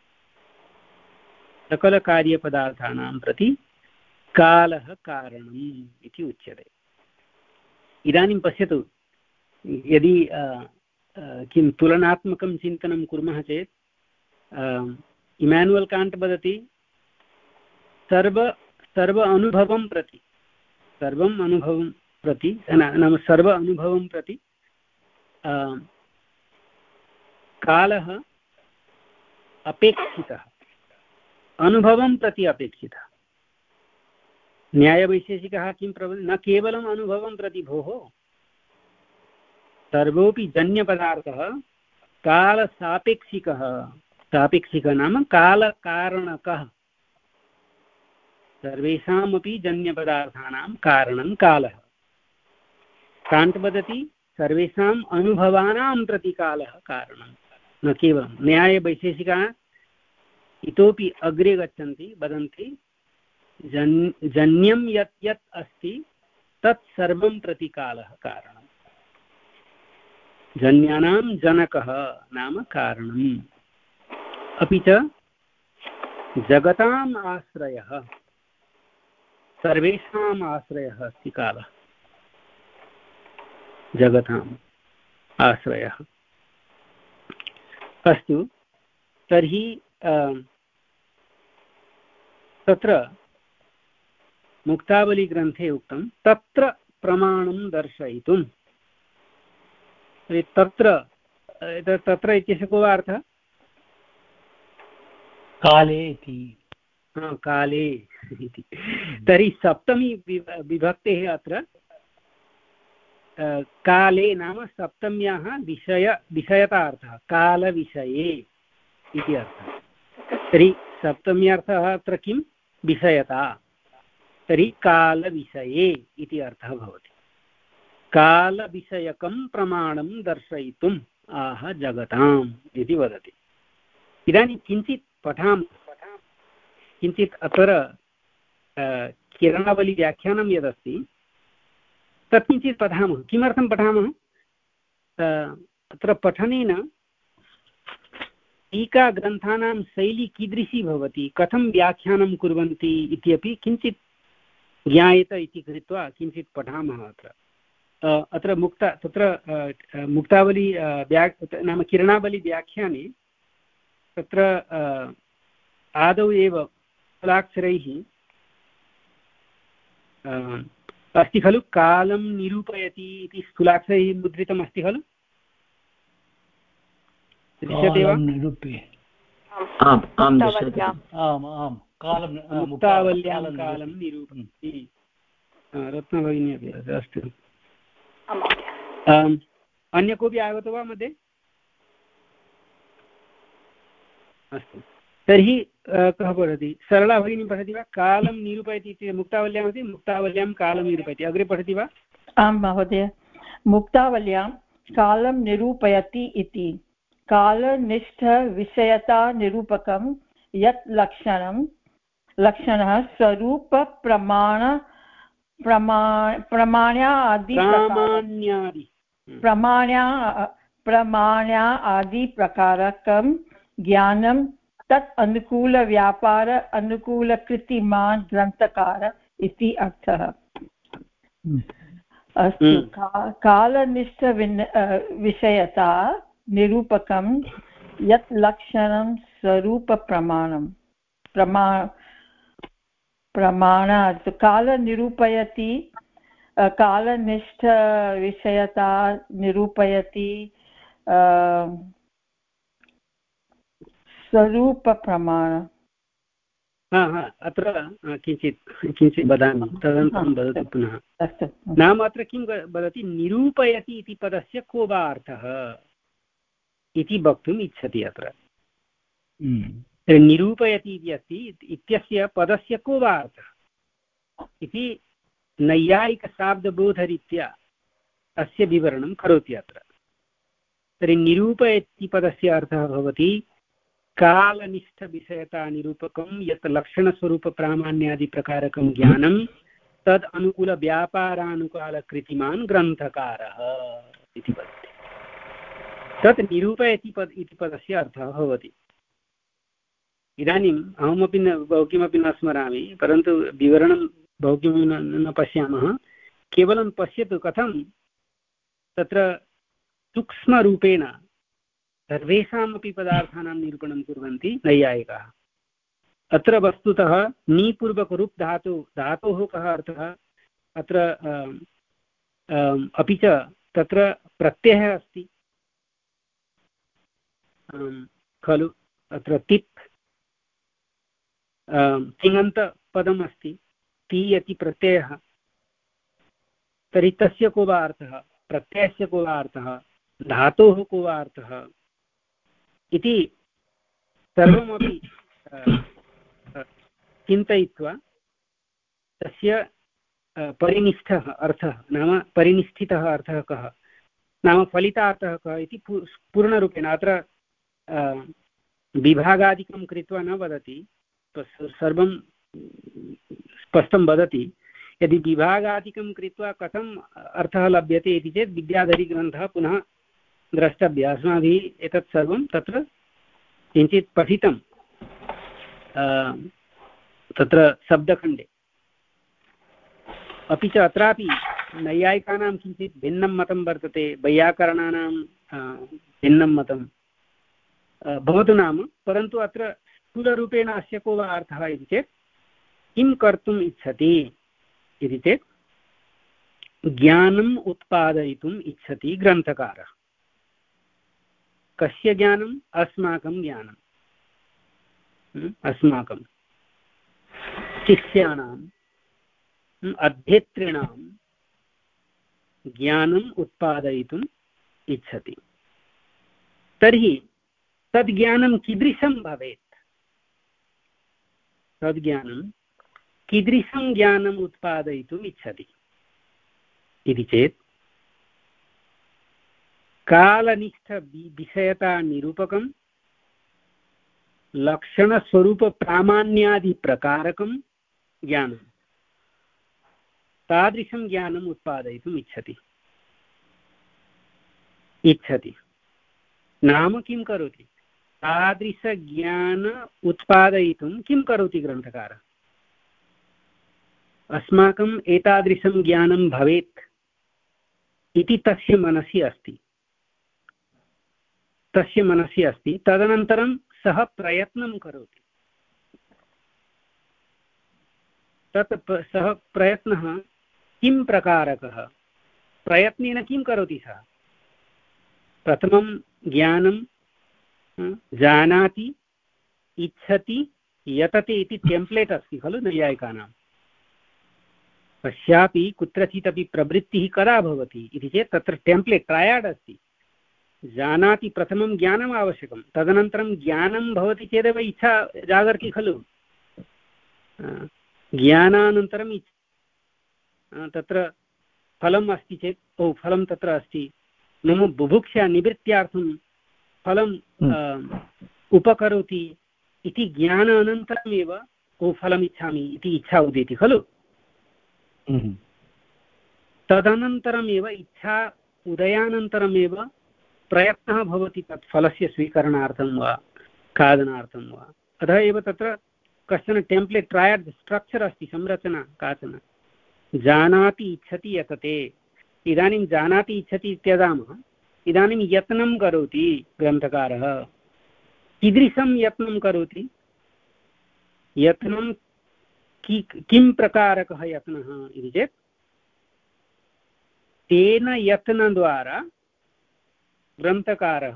सकलकार्यपदार्थानां प्रति कालः कारणम् इति उच्यते इदानीं पश्यतु यदि किं तुलनात्मकं चिन्तनं कुर्मः चेत् इमानुवेल् काण्ट् वदति सर्व सर्व अनुभवं प्रति सर्वम् अनुभवं प्रति नाम सर्व अनुभवं प्रति कालः अपेक्षितः अनुभवं प्रति अपेक्षितः न्यायवैशेषिकः किं प्रवदति न केवलम् अनुभवं प्रति भोः सर्वोऽपि जन्यपदार्थः कालसापेक्षिकः सापेक्षिकः नाम कालकारणकः सर्वेषामपि जन्यपदार्थानां कारणं कालः काण्ट् वदति सर्वेषाम् अनुभवानां प्रति कालः कारणं न केवलं न्यायवैशेषिकाः इतोपि अग्रे गच्छन्ति वदन्ति जन् जन्यं यत् यत् अस्ति तत् सर्वं प्रति कालः कारणं जन्यानां जनकः नाम कारणम् अपि च जगताम् आश्रयः सर्वेषाम् आश्रयः अस्ति कालः जगताम् आश्रयः अस्तु तर्हि तत्र मुक्तावलीग्रन्थे उक्तं तत्र प्रमाणं दर्शयितुं तत्र तत्र इत्यस्य को वा अर्थः काले इति काले इति तर्हि सप्तमी विभक्तेः अत्र काले नाम सप्तम्याः विषय विषयतार्थः कालविषये इति अर्थः। तर्हि सप्तम्यर्थः अत्र किं? विषयता। तर्हि कालविषये इति अर्थः भवति। कालविषयकं प्रमाणं दर्शयितुम् आह जगताम् इति वदति। इदानीं किञ्चित् पठामः। किञ्चित् अत्र किरणावलिव्याख्यानं यदस्ति तत् किञ्चित् पठामः। किमर्थं पठामः? अत्र पठनेन टीकाग्रन्थानां शैली कीदृशी भवति, कथं व्याख्यानं कुर्वन्ति इत्यपि किञ्चित् ज्ञायेत इति कृत्वा किञ्चित् पठामः। अत्र अत्र मुक्ता तत्र मुक्तावली व्याख् नाम किरणावलिव्याख्याने तत्र आदौ एव स्थूलाक्षरैः अस्ति खलु, कालं निरूपयति इति स्थूलाक्षरैः मुद्रितम् अस्ति खलु, दृश्यते वा? मुक्तावल्यां कालं निरूपयति। रत्नभगिनी अपि अस्तु। अन्य कोऽपि आगतो वा मध्ये? अस्तु, तर्हि कः पठति? सरला भगिनी पठति वा? कालं निरूपयति इति मुक्तावल्यामस्ति, मुक्तावल्यां कालं निरूपयति। अग्रे पठति वा? आं महोदय। मुक्तावल्यां कालं निरूपयति इति कालनिष्ठविषयतानिरूपकं यत् लक्षणं लक्षणः स्वरूपप्रमाण प्रमा प्रमाण्यादि प्रमाण्या प्रमाण्या आदि प्रकारकं ज्ञानं तत् अनुकूलव्यापार अनुकूलकृतिमान् ग्रन्थकार इति अर्थः। अस्तु, कालनिष्ठ विषयता निरूपकं यत् लक्षणं स्वरूपप्रमाणं प्रमा प्रमाणात् कालनिरूपयति कालनिष्ठ विषयता निरूपयति स्वरूपप्रमाण। हा हा अत्र किञ्चित् किञ्चित् वदामि, तदनन्तरं वदतु पुनः। नाम अत्र किं वदति? निरूपयति इति पदस्य को वा अर्थः इति वक्तुम् इच्छति अत्र। निरूपयति इति अस्ति इत्यस्य पदस्य को वा अर्थः इति नैयायिकशाब्दबोधरीत्या अस्य विवरणं करोति अत्र। तर्हि निरूपयति पदस्य अर्थः भवति कालनिष्ठविषयतानिरूपकं यत् लक्षणस्वरूपप्रामाण्यादिप्रकारकं ज्ञानं तद् अनुकूलव्यापारानुकालकृतिमान् ग्रन्थकारः इति वदति। तत् निरूपयति पद इति पदस्य अर्थः भवति। इदानीम् अहमपि न बहु किमपि न स्मरामि, परन्तु विवरणं बहु किमपि न पश्यामः। केवलं पश्यतु कथं तत्र सूक्ष्मरूपेण सर्वेषामपि पदार्थानां निरूपणं कुर्वन्ति नैयायिकाः। अत्र वस्तुतः नीपूर्वकरूप् धातु धातोः कः अर्थः अत्र अपि च तत्र प्रत्ययः अस्ति खलु, अत्र तिप् तिङन्तपदम् अस्ति, ति इति प्रत्ययः। तर्हि तस्य को वा अर्थः, प्रत्ययस्य को वा अर्थः, धातोः को वा अर्थः इति सर्वमपि चिन्तयित्वा तस्य परिनिष्ठः अर्थः नाम परिनिष्ठितः अर्थः कः नाम फलितार्थः कः इति पूर्णरूपेण अत्र विभागादिकं कृत्वा न वदति, सर्वं स्पष्टं वदति। यदि विभागादिकं कृत्वा कथम् अर्थः लभ्यते इति चेत् विद्याधरीग्रन्थः पुनः द्रष्टव्यः अस्माभिः। एतत् सर्वं तत्र किञ्चित् पठितं तत्र शब्दखण्डे। अपि च अत्रापि नैयायिकानां किञ्चित् भिन्नं मतं वर्तते, वैयाकरणानां भिन्नं मतं भवतु नाम, परन्तु अत्र स्थूलरूपेण अस्य को वा अर्थः इति चेत् किं कर्तुम् इच्छति इति चेत् ज्ञानम् उत्पादयितुम् इच्छति ग्रन्थकारः। कस्य ज्ञानम्? अस्माकं ज्ञानम्, अस्माकं शिष्याणाम् अध्येतॄणां ज्ञानम् उत्पादयितुम् इच्छति। तर्हि तद् ज्ञानं कीदृशं भवेत् तद् ज्ञानं कीदृशं ज्ञानम् उत्पादयितुम् इच्छति इति चेत् कालनिष्ठ विषयता निरूपकं लक्षणस्वरूपप्रामाण्यादिप्रकारकं ज्ञानं तादृशं ज्ञानम् उत्पादयितुम् इच्छति इच्छति नाम किं करोति तादृशज्ञान उत्पादयितुं किं करोति ग्रन्थकारः अस्माकम् एतादृशं ज्ञानं भवेत् इति तस्य मनसि अस्ति तस्य मनसि अस्ति तदनन्तरं सः प्रयत्नं करोति तत् सः प्रयत्नः किं प्रकारकः प्रयत्नेन किं करोति सः प्रथमं ज्ञानं जानाति इच्छति यतते इति टेम्प्लेट् अस्ति खलु नैयायिकानां कस्यापि कुत्रचित् अपि प्रवृत्तिः कदा भवति इति चेत् तत्र टेम्प्लेट् ट्रयाड् अस्ति जानाति प्रथमं ज्ञानम् आवश्यकं तदनन्तरं ज्ञानं भवति चेदेव इच्छा जागर्ति खलु ज्ञानानन्तरम् तत्र फलम् अस्ति चेत् ओ फलं तत्र अस्ति मम बुभुक्षा निवृत्त्यार्थं फलम् उपकरोति इति ज्ञानानन्तरमेव ओ फलम् इच्छामि इति इच्छा उदेति खलु तदनन्तरमेव इच्छा उदयानन्तरमेव प्रयत्नः भवति तत् फलस्य स्वीकरणार्थं वा खादनार्थं वा अतः एव तत्र कश्चन टेम्प्लेट् ट्रयाड् स्ट्रक्चर् अस्ति संरचना काचन जानाति इच्छति यतते इदानीं जानाति इच्छति इत्यदामः इदानीं यत्नं करोति ग्रन्थकारः कीदृशं यत्नं करोति यत्नं कि किं प्रकारकः यत्नः इति चेत् तेन यत्नद्वारा ग्रन्थकारः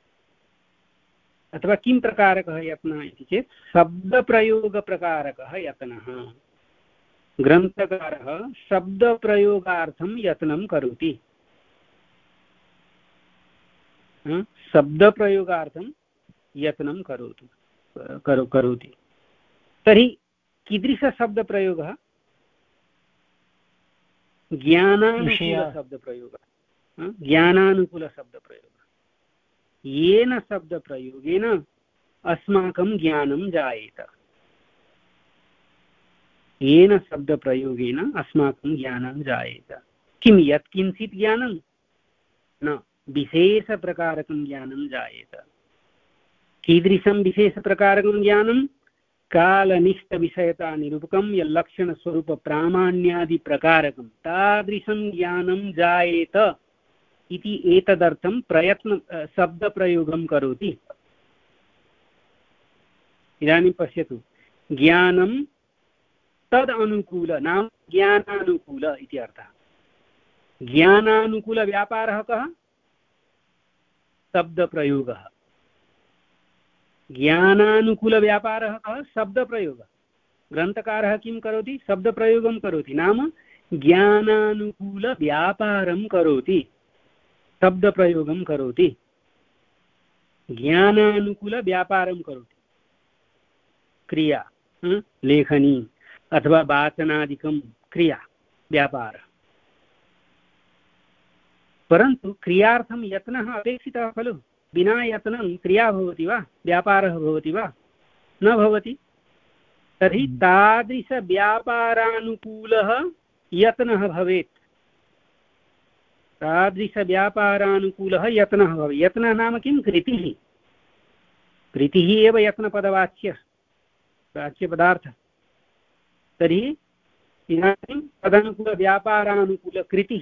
अथवा किं प्रकारकः यत्नः इति चेत् शब्दप्रयोगप्रकारकः यत्नः ग्रन्थकारः शब्दप्रयोगार्थं यत्नं करोति शब्दप्रयोगार्थं यत्नं करोतु करो करोति तर्हि कीदृशशब्दप्रयोगः ज्ञानानुकूलशब्दप्रयोगः ज्ञानानुकूलशब्दप्रयोगः येन शब्दप्रयोगेन अस्माकं ज्ञानं जायेत येन शब्दप्रयोगेन अस्माकं ज्ञानं जायेत किं यत्किञ्चित् ज्ञानं न विशेषप्रकारकं ज्ञानं जायेत कीदृशं विशेषप्रकारकं ज्ञानं कालनिष्ठविषयतानिरूपकं यल्लक्षणस्वरूपप्रामाण्यादिप्रकारकं तादृशं ज्ञानं जायेत इति एतदर्थं प्रयत्न शब्दप्रयोगं करोति इदानीं पश्यतु ज्ञानं तद् अनुकूल नाम ज्ञानानुकूल इति अर्थः ज्ञानानुकूलव्यापारः कः शब्दप्रयोगः ज्ञानानुकूलव्यापारः कः शब्दप्रयोगः ग्रन्थकारः किं करोति शब्दप्रयोगं करोति नाम ज्ञानानुकूलव्यापारं करोति शब्दप्रयोगं करोति ज्ञानानुकूलव्यापारं करोति क्रिया लेखनी अथवा वाचनादिकं क्रिया व्यापारः परन्तु क्रियार्थं यत्नः अपेक्षितः खलु विना यत्नं क्रिया भवति वा व्यापारः भवति वा न भवति तर्हि तादृशव्यापारानुकूलः यत्नः भवेत् तादृशव्यापारानुकूलः यत्नः भवेत् यत्नः नाम किं कृतिः कृतिः एव यत्नपदवाच्यः वाच्यपदार्थः तर्हि इदानीं तदनुकूलव्यापारानुकूलकृतिः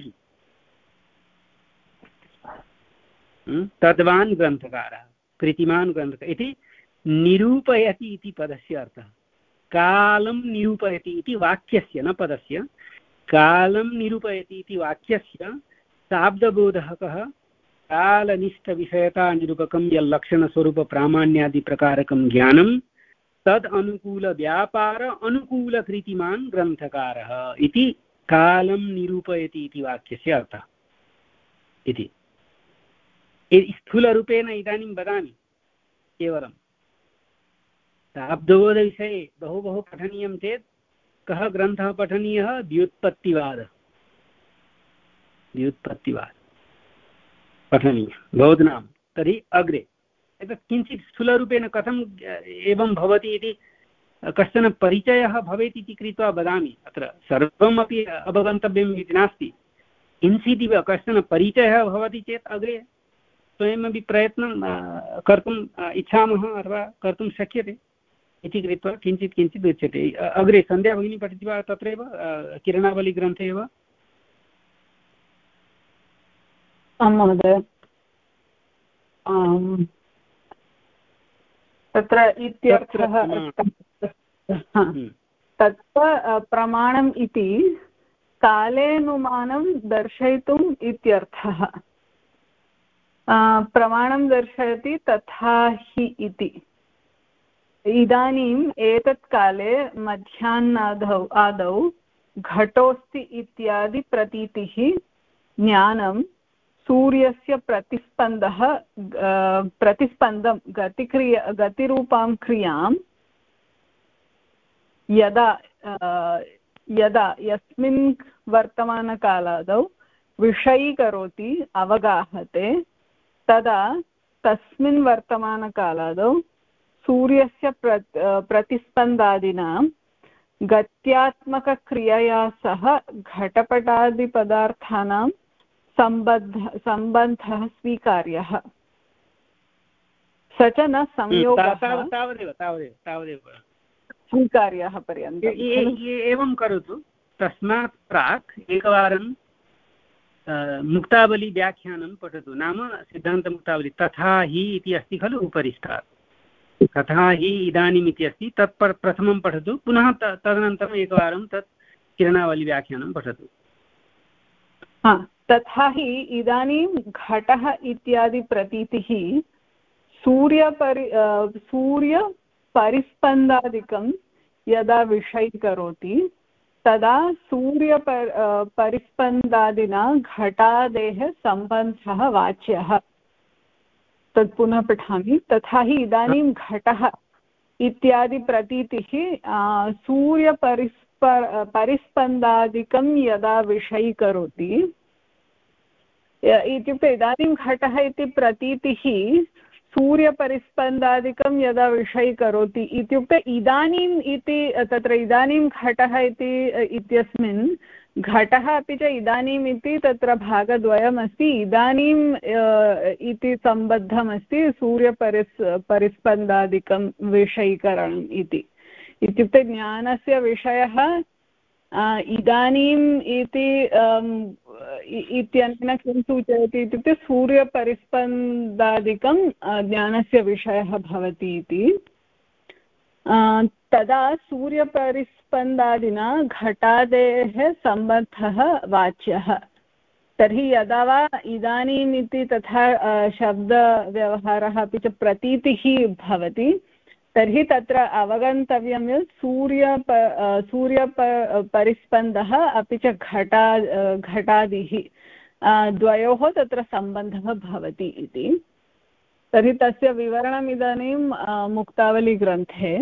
तद्वान् ग्रन्थकारः कृतिमान् ग्रन्थकारः इति निरूपयति इति पदस्य अर्थः कालं निरूपयति इति वाक्यस्य न पदस्य कालं निरूपयति इति वाक्यस्य शाब्दबोधः कः कालनिष्ठविषयतानिरूपकं यल्लक्षणस्वरूपप्रामाण्यादिप्रकारकं ज्ञानं तद् अनुकूलव्यापार अनुकूलकृतिमान् ग्रन्थकारः इति कालं निरूपयति इति वाक्यस्य अर्थः इति स्थूलरूपेण इदानीं वदामि केवलं शाब्दबोधविषये बहु बहु पठनीयं चेत् कः ग्रन्थः पठनीयः? व्युत्पत्तिवादः व्युत्पत्तिवादः पठनीयः बहुदिनां। तर्हि अग्रे एतत् किञ्चित् स्थूलरूपेण कथम् एवं भवति इति कश्चन परिचयः भवेत् इति कृत्वा वदामि। अत्र सर्वमपि अवगन्तव्यम् इति नास्ति, किञ्चिदिव कश्चन परिचयः भवति चेत् अग्रे स्वयमपि प्रयत्नं कर्तुम् इच्छामः अथवा कर्तुं शक्यते इति कृत्वा किञ्चित् किञ्चित् उच्यते। अग्रे सन्ध्या भगिनी पठति वा तत्रैव किरणावलीग्रन्थे एव? आं महोदय। तत्र इत्यर्थः तत्र प्रमाणम् इति कालेनुमानं दर्शयितुम् इत्यर्थः। प्रमाणं दर्शयति तथा हि इति। इदानीम् एतत् काले मध्याह्नादौ आदौ घटोऽस्ति इत्यादि प्रतीतिः ज्ञानं सूर्यस्य प्रतिस्पन्दः प्रतिस्पन्दं गतिक्रिया गतिरूपां क्रियां यदा यदा यस्मिन् वर्तमानकालादौ विषयीकरोति अवगाहते तदा तस्मिन् वर्तमानकालादौ सूर्यस्य प्र प्रतिस्पन्दादिना गत्यात्मकक्रियया सह घटपटादिपदार्थानां सम्बद्ध सम्बन्धः स्वीकार्यः। स च न संयोगः तावदेव तावदेव तावदेव स्वीकार्यः पर्यन्तम्। एवं करोतु। तस्मात् प्राक् एकवारं मुक्तावली व्याख्यानं पठतु। नाम सिद्धान्तमुक्तावली तथा हि इति अस्ति खलु उपरिष्टात्, तथा हि इदानीम् इति अस्ति, तत् प्रथमं पठतु। पुनः तदनन्तरम् एकवारं तत् किरणावली व्याख्यानं पठतु। तथा हि इदानीं घटः इत्यादि प्रतीतिः सूर्यपरि सूर्यपरिस्पन्दादिकं यदा विषयीकरोति तदा सूर्यपर परिस्पन्दादिना घटादेः सम्बन्धः वाच्यः। तत् पुनः पठामि। तथा हि इदानीं घटः इत्यादि प्रतीतिः सूर्यपरिस्प परिस्पन्दादिकं यदा विषयीकरोति, इत्युक्ते इदानीं घटः इति प्रतीतिः सूर्यपरिस्पन्दादिकं यदा विषयीकरोति इत्युक्ते इदानीम् इति तत्र इदानीं घटः इति इत्यस्मिन् घटः अपि च इदानीम् इति तत्र भागद्वयमस्ति। इदानीम् इति सम्बद्धमस्ति सूर्यपरिस् परिस्पन्दादिकं विषयीकरणम् इति। इत्युक्ते ज्ञानस्य विषयः इदानीम् इति इत्यनेन किं सूचयति इत्युक्ते सूर्यपरिस्पन्दादिकं ज्ञानस्य विषयः भवति इति। तदा सूर्यपरिस्पन्दादिना घटादेः सम्बन्धः वाच्यः। तर्हि यदा वा इदानीम् इति तथा शब्दव्यवहारः अपि च प्रतीतिः भवति तर्हि तत्र अवगन्तव्यं यत् सूर्यप सूर्यप परिस्पन्दः अपि च घटा घटादिः द्वयोः तत्र सम्बन्धः भवति इति। तर्हि तस्य विवरणम् इदानीं मुक्तावलीग्रन्थे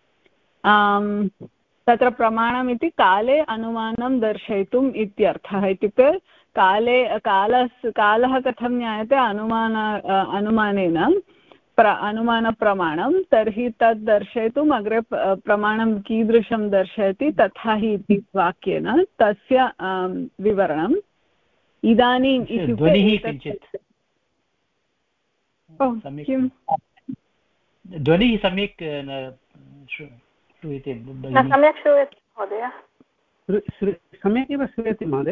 तत्र प्रमाणमिति काले अनुमानं दर्शयितुम् इत्यर्थः। इत्युक्ते काले कालस् कालः कथं ज्ञायते? अनुमान अनुमानेन प्र अनुमानप्रमाणं। तर्हि तद् दर्शयितुम् अग्रे प्रमाणं कीदृशं दर्शयति तथा हि इति वाक्येन तस्य विवरणम् इदानीम् इत्युक्ते ध्वनिः सम्यक् श्रूयते? सम्यक् श्रूयते महोदय। सम्यक् एव श्रूयते महोदय।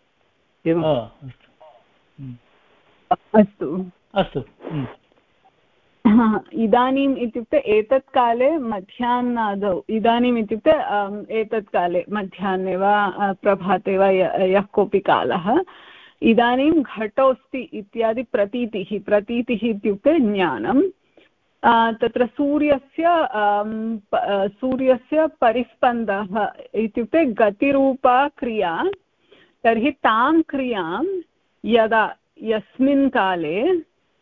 अस्तु अस्तु। इदानीम् इत्युक्ते एतत् काले मध्याह्नादौ, इदानीम् इत्युक्ते एतत् काले मध्याह्ने वा प्रभाते वा यः कोऽपि कालः, इदानीं घटोऽस्ति इत्यादि प्रतीतिः प्रतीतिः इत्युक्ते ज्ञानं तत्र सूर्यस्य सूर्यस्य परिस्पन्दः इत्युक्ते गतिरूपा क्रिया। तर्हि तां क्रियां यदा यस्मिन् काले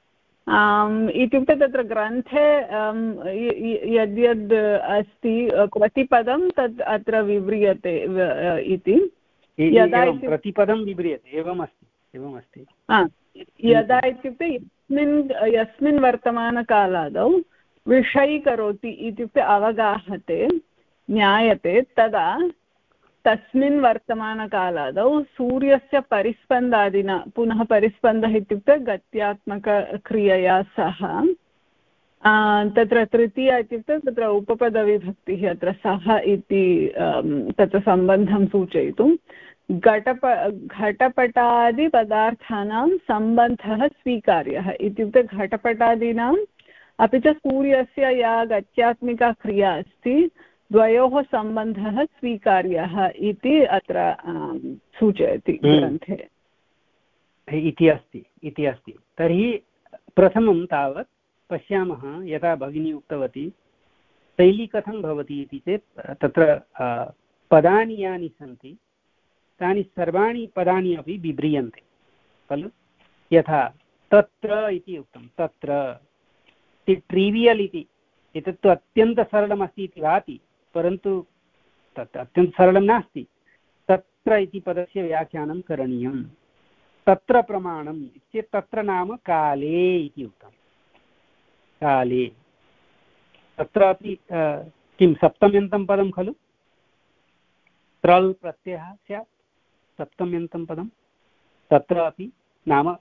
इत्युक्ते तत्र ग्रन्थे यद्यद् अस्ति प्रतिपदं तद् अत्र विव्रियते इति यदा प्रतिपदं विव्रियते एवमस्ति एवमस्ति यदा इत्युक्ते यस्मिन् यस्मिन् वर्तमानकालादौ विषयीकरोति इत्युक्ते अवगाहते ज्ञायते तदा तस्मिन् वर्तमानकालादौ सूर्यस्य परिस्पन्दादिना पुनः परिस्पन्दः इत्युक्ते गत्यात्मकक्रियया सह तत्र तृतीया इत्युक्ते तत्र उपपदविभक्तिः अत्र सः इति तत्र सम्बन्धं सूचयितुं घटप घटपटादिपदार्थानां सम्बन्धः स्वीकार्यः इत्युक्ते घटपटादीनाम् अपि च सूर्यस्य या गत्यात्मिका क्रिया अस्ति द्वयोः सम्बन्धः स्वीकार्यः इति अत्र सूचयति ग्रन्थे इति अस्ति इति अस्ति तर्हि प्रथमं तावत् पश्यामः यथा भगिनी उक्तवती शैली कथं भवति इति चेत् तत्र पदानि यानि सन्ति तानि सर्वाणि पदानि अपि विव्रियन्ते खलु यथा तत्र इति उक्तं तत्र ट्रिवियल् इति एतत् तु अत्यन्तसरलमस्ति इति भाति परन्तु तत् अत्यन्तसरलं नास्ति तत्र इति पदस्य व्याख्यानं करणीयं तत्र प्रमाणम् चेत् तत्र नाम काले इति उक्तं काले तत्रापि किं सप्तम्यन्तं पदं खलु त्रल् प्रत्ययः स्यात् सप्तम्यन्तं पदं तत्रापि नाम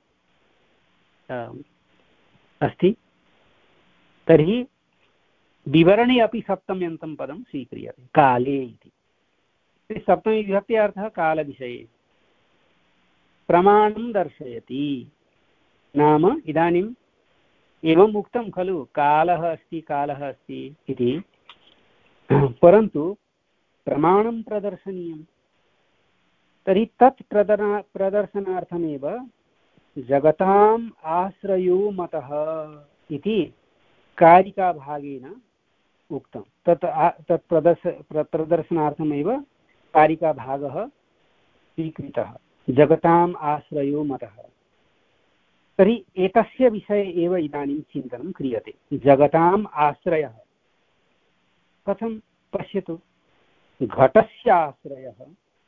अस्ति तर्हि विवरणे अपि सप्तम्यन्तं पदं स्वीक्रियते काले इति सप्तमी विभक्त्यर्थः कालविषये प्रमाणं दर्शयति नाम इदानीम् एवम् उक्तं खलु कालः अस्ति कालः अस्ति इति परन्तु प्रमाणं प्रदर्शनीयं तर्हि तत् प्रदर् प्रदर्शनार्थमेव जगताम् आश्रयो मतः इति कारिकाभागेन उक्तं तत् तत् प्रदर्श प्रदर्शनार्थमेव कारिकाभागः स्वीकृतः जगताम् आश्रयो मतः तर्हि एतस्य विषये एव इदानीं चिन्तनं क्रियते जगताम् आश्रयः कथं पश्यतु घटस्य आश्रयः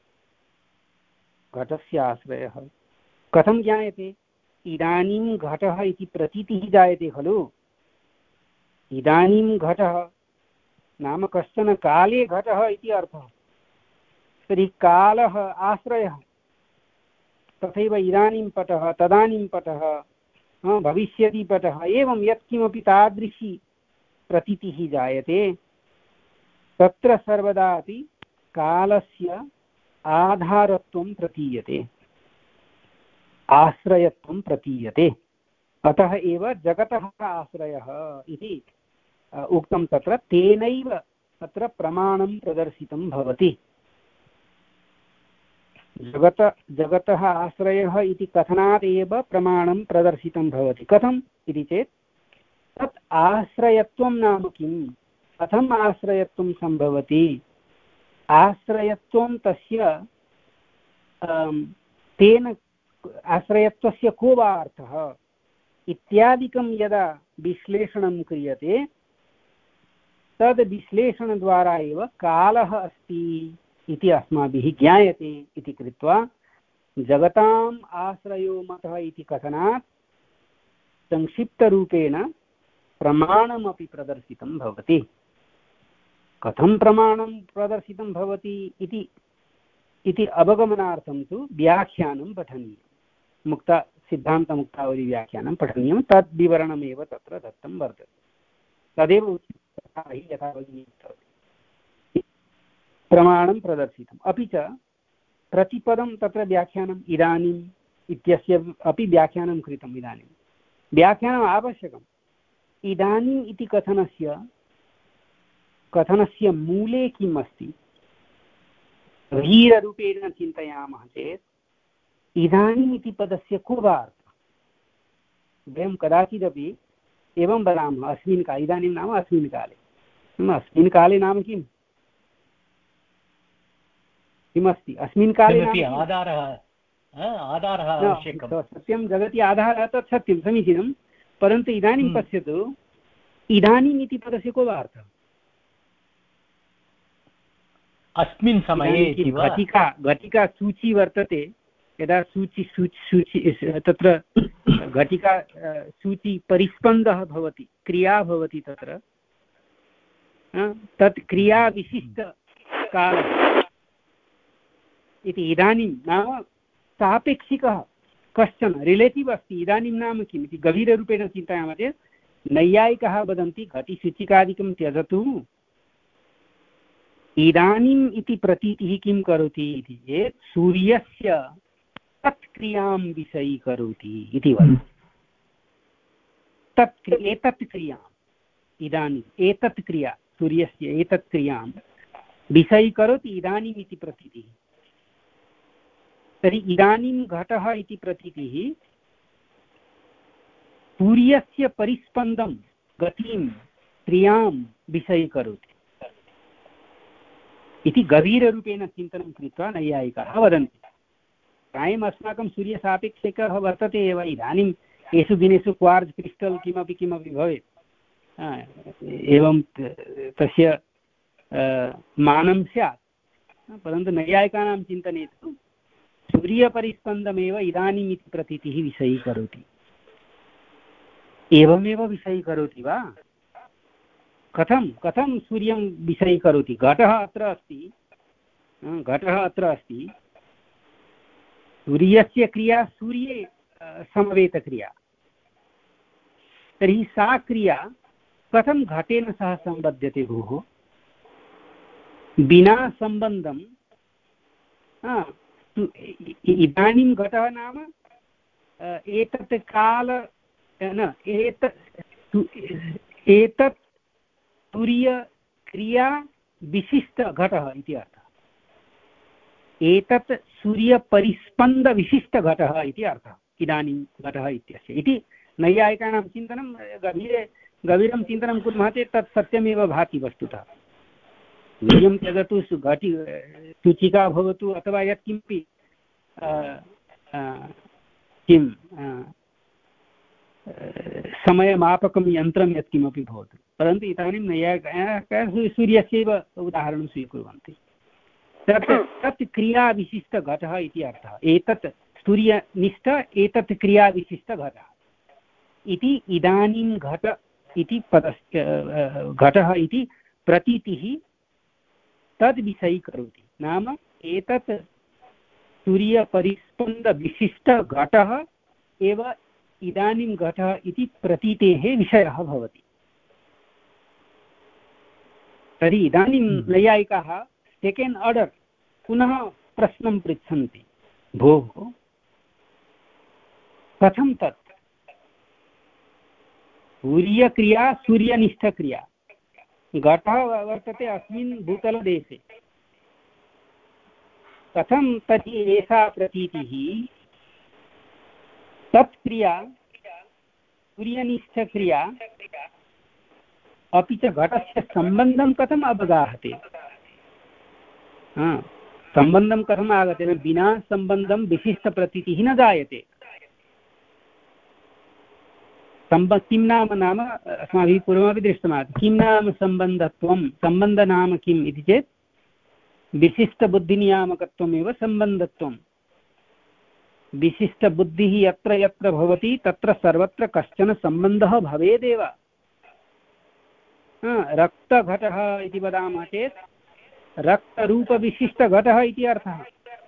घटस्य आश्रयः कथं ज्ञायते इदानीं घटः इति प्रतीतिः जायते खलु इदानीं घटः नाम कश्चन काले घटः इति अर्थः तर्हि कालः आश्रयः तथैव इदानीं पटः तदानीं पटः भविष्यति पटः एवं यत्किमपि तादृशी प्रतीतिः जायते तत्र सर्वदापि कालस्य आधारत्वं प्रतीयते आश्रयत्वं प्रतीयते अतः एव जगतः आश्रयः इति उक्तं तत्र तेनैव तत्र प्रमाणं प्रदर्शितं भवति जगत जगतः आश्रयः इति कथनात् एव प्रमाणं प्रदर्शितं भवति कथम् इति चेत् तत् आश्रयत्वं नाम किं कथम् आश्रयत्वं सम्भवति आश्रयत्वं तस्य तेन आश्रयत्वस्य को वा अर्थः इत्यादिकं यदा विश्लेषणं क्रियते तद् विश्लेषणद्वारा एव कालः अस्ति इति अस्माभिः ज्ञायते इति कृत्वा जगताम् आश्रयो मतः इति कथनात् संक्षिप्तरूपेण प्रमाणमपि प्रदर्शितं भवति कथं प्रमाणं प्रदर्शितं भवति इति इति अवगमनार्थं तु व्याख्यानं पठनीयं मुक्ता सिद्धान्तमुक्तावली व्याख्यानं पठनीयं तद् विवरणमेव तत्र दत्तं वर्तते तदेव उच्यते यथा भगिनी उक्तवती प्रमाणं प्रदर्शितम् अपि च प्रतिपदं तत्र व्याख्यानम् इदानीम् इत्यस्य अपि व्याख्यानं कृतम् इदानीं व्याख्यानम् आवश्यकम् इदानीम् इति कथनस्य कथनस्य मूले किम् अस्ति वीररूपेण चिन्तयामः चेत् इदानीम् इति पदस्य को वा अर्थः वयं कदाचिदपि एवं वदामः अस्मिन् काले इदानीं नाम अस्मिन् काले अस्मिन् काले नाम किम् किमस्ति अस्मिन् काले आधारः आधारः आवश्यकं सत्यं जगति आधारः तत् सत्यं समीचीनं परन्तु इदानीं पश्यतु, इदानीम् इति पदस्य को वा अर्थः? अस्मिन् समये घटिका घटिका सूची वर्तते, यदा सूची सूची तत्र घटिका सूची परिस्पन्दः भवति, क्रिया भवति तत्र, तत् क्रियाविशिष्टकालः इति। इदानीं नाम सापेक्षिकः कश्चन रिलेटिव् अस्ति। इदानीं नाम किम् इति गभीररूपेण चिन्तयामः चेत् नैयायिकाः वदन्ति घटिसूचिकादिकं त्यजतु, इदानीम् इति प्रतीतिः किं करोति इति चेत् सूर्यस्य तत् क्रियां विषयीकरोति इति वदति। तत् एतत् क्रियाम् इदानीम् एतत् क्रिया सूर्यस्य एतत् क्रियां विषयीकरोति इदानीम् इति प्रतीतिः। तर्हि इदानीं घटः इति प्रतीतिः सूर्यस्य परिस्पन्दं गतिं क्रियां विषयीकरोति इति गभीररूपेण चिन्तनं कृत्वा नैयायिकाः वदन्ति। प्रायम् अस्माकं सूर्यसापेक्षिकः वर्तते एव। इदानीम् एषु दिनेषु क्वार्ट्स् क्रिस्टल् किमपि किमपि भवेत्, एवं तस्य मानं स्यात्, परन्तु नैयायिकानां चिन्तने तु सूर्यपरिस्पन्दमेव इदानीम् इति प्रतीतिः विषयीकरोति। एवमेव विषयीकरोति वा? कथं कथं सूर्यं विषयीकरोति? घटः अत्र अस्ति, घटः अत्र अस्ति, सूर्यस्य क्रिया सूर्ये समवेतक्रिया। तर्हि सा क्रिया कथं घटेन सह सम्बध्यते भोः? विना सम्बन्धं इदानीं घटः नाम एतत् काल न एतत् एतत् सूर्यक्रिया विशिष्ट घटः इति अर्थः। एतत् सूर्यपरिस्पन्दविशिष्टघटः इति अर्थः इदानीं घटः इत्यस्य इति नैयायिकानां चिन्तनं। गभीरे गभीरं चिन्तनं कुर्मः चेत् तत् सत्यमेव भाति वस्तुतः। सूर्यं त्यजतु, घटि सूचिका भवतु अथवा यत्किमपि किं समयमापकं यन्त्रं यत्किमपि भवतु, परन्तु इदानीं नैयायिकाः सूर्यस्यैव उदाहरणं स्वीकुर्वन्ति। तत् तत् क्रियाविशिष्टघटः इति अर्थः। एतत् सूर्यनिष्ठ एतत् क्रियाविशिष्टघटः इति इदानीं घट इति पदस्य घटः इति प्रतीतिः तद्विषयीकरोति। नाम एतत् सूर्यपरिस्पन्दविशिष्टघटः एव इदानीं घटः इति प्रतीतेः विषयः भवति। तर्हि इदानीं नैयायिकाः सेकेण्ड् आर्डर् पुनः प्रश्नं पृच्छन्ति, भोः कथं तत्? सूर्यक्रिया सूर्यनिष्ठक्रिया, घटः वर्तते अस्मिन् भूतलदेशे, कथं तर्हि एषा प्रतीतिः तत्क्रिया सूर्यनिष्ठक्रिया अपि च घटस्य सम्बन्धं कथम् अवगाहते? सम्बन्धं कथम् आगते? विना सम्बन्धं विशिष्टप्रतीतिः न जायते। सम्ब किं नाम नाम अस्माभिः पूर्वमपि दृष्टमासीत्। किं नाम सम्बन्धत्वं? सम्बन्ध नाम किम् इति चेत् विशिष्टबुद्धिनियामकत्वमेव सम्बन्धत्वं। विशिष्टबुद्धिः यत्र यत्र भवति तत्र सर्वत्र कश्चन सम्बन्धः भवेदेव। रक्तघटः इति वदामः चेत् रक्तरूपविशिष्टघटः इति अर्थः।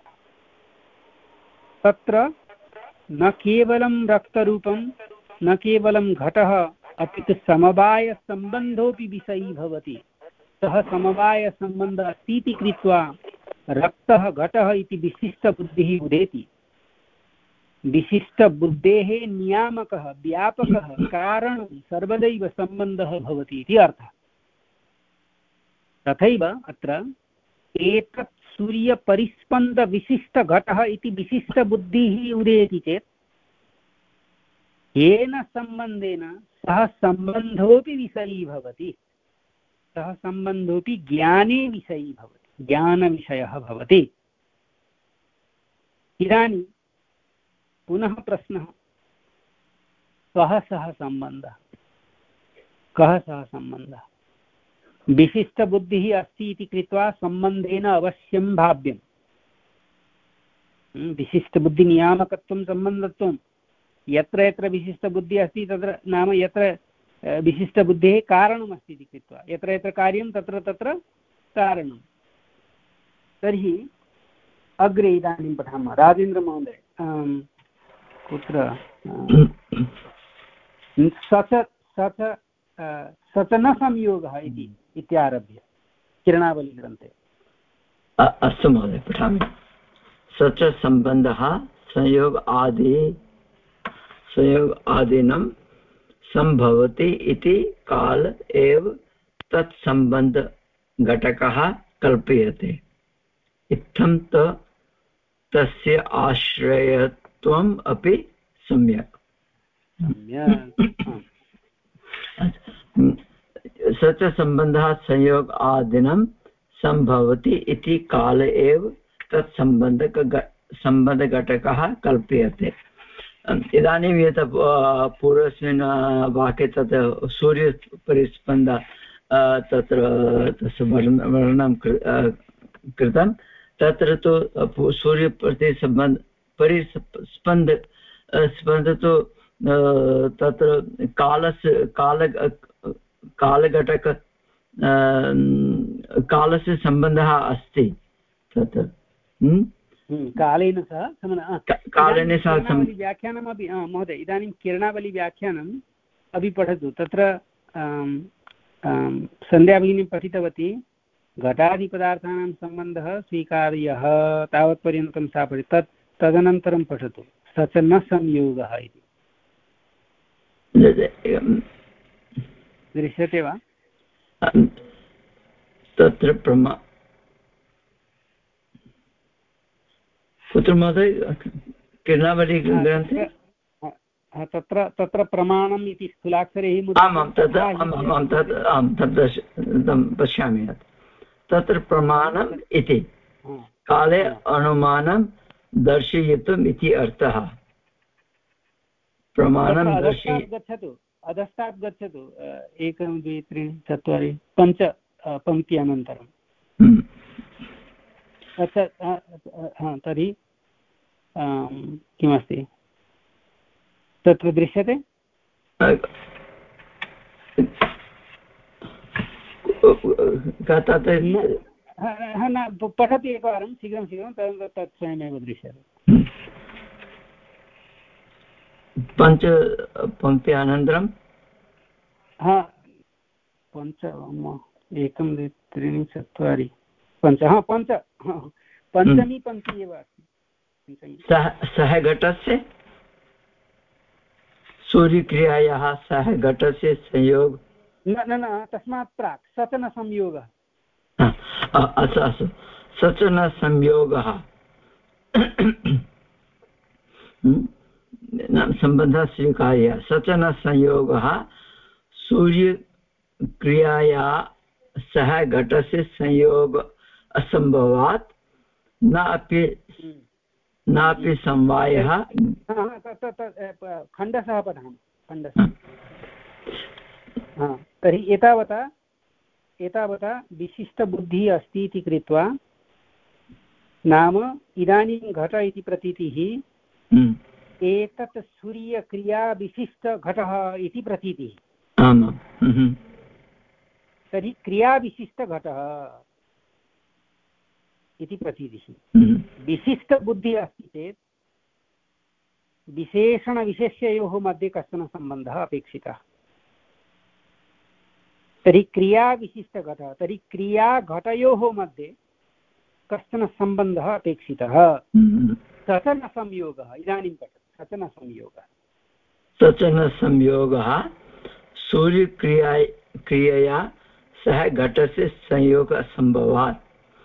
तत्र न केवलं रक्तरूपं न केवलं घटः अपि तु समवायसम्बन्धोऽपि विषयी भवति। सः समवायसम्बन्धः अस्ति इति कृत्वा रक्तः घटः इति विशिष्टबुद्धिः उदेति। विशिष्टबुद्धेः नियामकः व्यापकः कारणं सर्वदैव सम्बन्धः भवति इति अर्थः। तथैव अत्र एतत् सूर्यपरिस्पन्दविशिष्टघटः इति विशिष्टबुद्धिः उदेति चेत् येन सम्बन्धेन सः सम्बन्धोऽपि विषयी भवति। सः सम्बन्धोऽपि ज्ञाने विषयी भवति, ज्ञानविषयः भवति। इदानीं पुनः प्रश्नः, कः सः सम्बन्धः कः सः सम्बन्धः विशिष्टबुद्धिः अस्ति इति कृत्वा सम्बन्धेन अवश्यं भाव्यम् विशिष्टबुद्धिनियामकत्वं सम्बन्धत्वं यत्र यत्र विशिष्टबुद्धिः अस्ति तत्र नाम यत्र विशिष्टबुद्धेः कारणमस्ति इति कृत्वा यत्र यत्र कार्यं तत्र तत्र कारणं तर्हि अग्रे इदानीं पठामः राजेन्द्रमहोदय कुत्र स च स च स च न संयोगः इति इत्यारभ्य किरणावलीग्रन्थे अस्तु महोदय पठामि स च सम्बन्धः संयोग आदि संयोग आदिनं सम्भवति इति काल एव तत्सम्बन्धघटकः कल्प्यते इत्थं तस्य आश्रयत्वम् अपि सम्यक् स च सम्बन्धः संयोग आदिनं सम्भवति इति काल एव तत्सम्बन्धक सम्बन्धघटकः कल्प्यते इदानीं यत् पूर्वस्मिन् वाक्ये तत् सूर्यपरिस्पन्द तत्र तस्य वर्णनं कृतं तत्र तु सूर्यप्रतिसम्बन्ध परिस्पन्द स्पन्द तु तत्र कालस्य काल कालघटक कालस्य सम्बन्धः अस्ति तत्र कालेन सह कालेन सह व्याख्यानमपि महोदय इदानीं किरणावलीव्याख्यानम् अपि पठतु तत्र सन्ध्याभगिनी पठितवती घटादिपदार्थानां सम्बन्धः स्वीकार्यः तावत्पर्यन्तं सा पठति तत् तदनन्तरं पठतु स च न संयोगः इति दृश्यते वा तत्र प्रमा कुत्र महोदय किरणावली ग्रन्थे तत्र तत्र प्रमाणम् इति स्थूलाक्षरैः आमां तद् आम् तद् आं तद् पश्यामि तत्र प्रमाणम् इति काले अनुमानं दर्शयितुम् इति अर्थः प्रमाणं गच्छतु अधस्तात् गच्छतु एकं द्वे त्रीणि चत्वारि पञ्च पङ्क्ति अनन्तरं तर्हि किमस्ति तत्र दृश्यते न पठति एकवारं शीघ्रं शीघ्रं तदनन्तरं तत् स्वयमेव दृश्यते पञ्च पङ्क्ति अनन्तरं हा पञ्च एकं द्वे त्रीणि चत्वारि पञ्च हा पञ्च पञ्चमी पङ्क्ति एव अस्ति सः सः घटस्य सूर्यक्रियायाः सः घटस्य संयोग न न न तस्मात् प्राक् स च न संयोगः अस्तु अस्तु स च न संयोगः सम्बन्धः स्वीकार्य स च न संयोगः सूर्यक्रियाया सह घटस्य संयोग असम्भवात् न अपि नापि समवायः खण्डसः पठामः खण्डसः तर्हि एतावता एतावता विशिष्टबुद्धिः अस्ति इति कृत्वा नाम इदानीं घट इति प्रतीतिः एतत् सूर्यक्रियाविशिष्टघटः इति प्रतीतिः तर्हि क्रियाविशिष्टघटः इति प्रतीतिः विशिष्टबुद्धिः अस्ति चेत् विशेषणविशेष्ययोः मध्ये कश्चन सम्बन्धः अपेक्षितः तर्हि क्रियाविशिष्टघटः तर्हि क्रियाघटयोः मध्ये कश्चन सम्बन्धः अपेक्षितः स च न संयोगः इदानीं पठतु स च न संयोगः स च न संयोगः सूर्यक्रिया क्रियया सह घटस्य संयोगसम्भवात्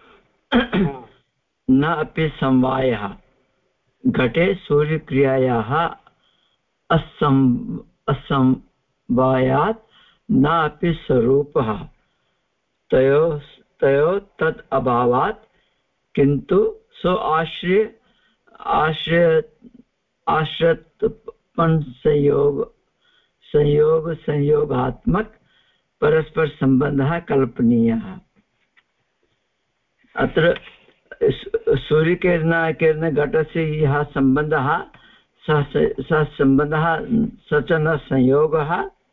न अपि समवायः घटे सूर्यक्रियायाः असं असमवायात् न अपि स्वरूपः तयोः तयोः तत् अभावात् किन्तु स्व आश्रय आश्रय आश्रयत्वसंयोग संयोग संयोगात्मक परस्पर सम्बन्धः कल्पनीयः। अत्र सूर्यकिरण किरणघटस्य यः सम्बन्धः सः सः सम्बन्धः स च न संयोगः,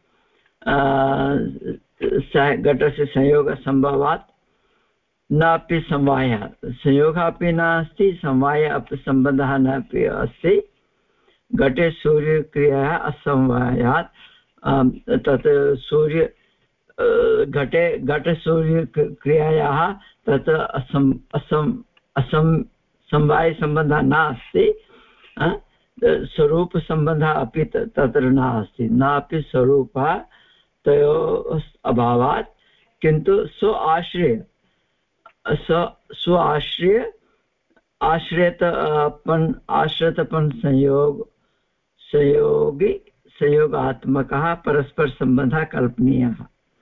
सः घटस्य संयोगसम्भवात् नापि समवायः, संयोगः अपि नास्ति, समवायः अपि सम्बन्धः नापि अस्ति। घटे सूर्यक्रियायाः असमवायात् तत् सूर्य घटे घटसूर्यक्रियायाः तत् असम असम असम समवायसम्बन्धः नास्ति, स्वरूपसम्बन्धः अपि तत्र नास्ति, नापि स्वरूपः तयोः अभावात्, किन्तु स्व आश्रय स्व स्व आश्रय आश्रयतपन आश्रितपन संयोग संयोगी संयोगात्मकः परस्परसम्बन्धः कल्पनीयः।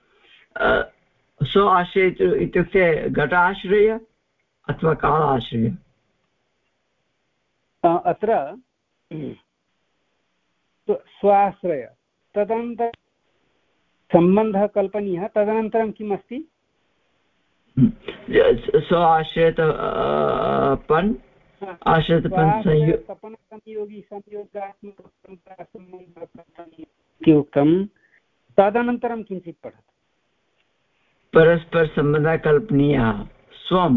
स्व आश्रय इत्युक्ते घटाश्रय अथवा कालाश्रय। अत्र स्वाश्रय तदनन्तरं सम्बन्धः कल्पनीयः, तदनन्तरं किम् अस्ति? स्व आश्रयतपन आश्रितपन संयोगी संयोगात्मक इति उक्तं, तदनन्तरं किञ्चित् पठतु। परस्परसम्बन्धः कल्पनीयः। स्वं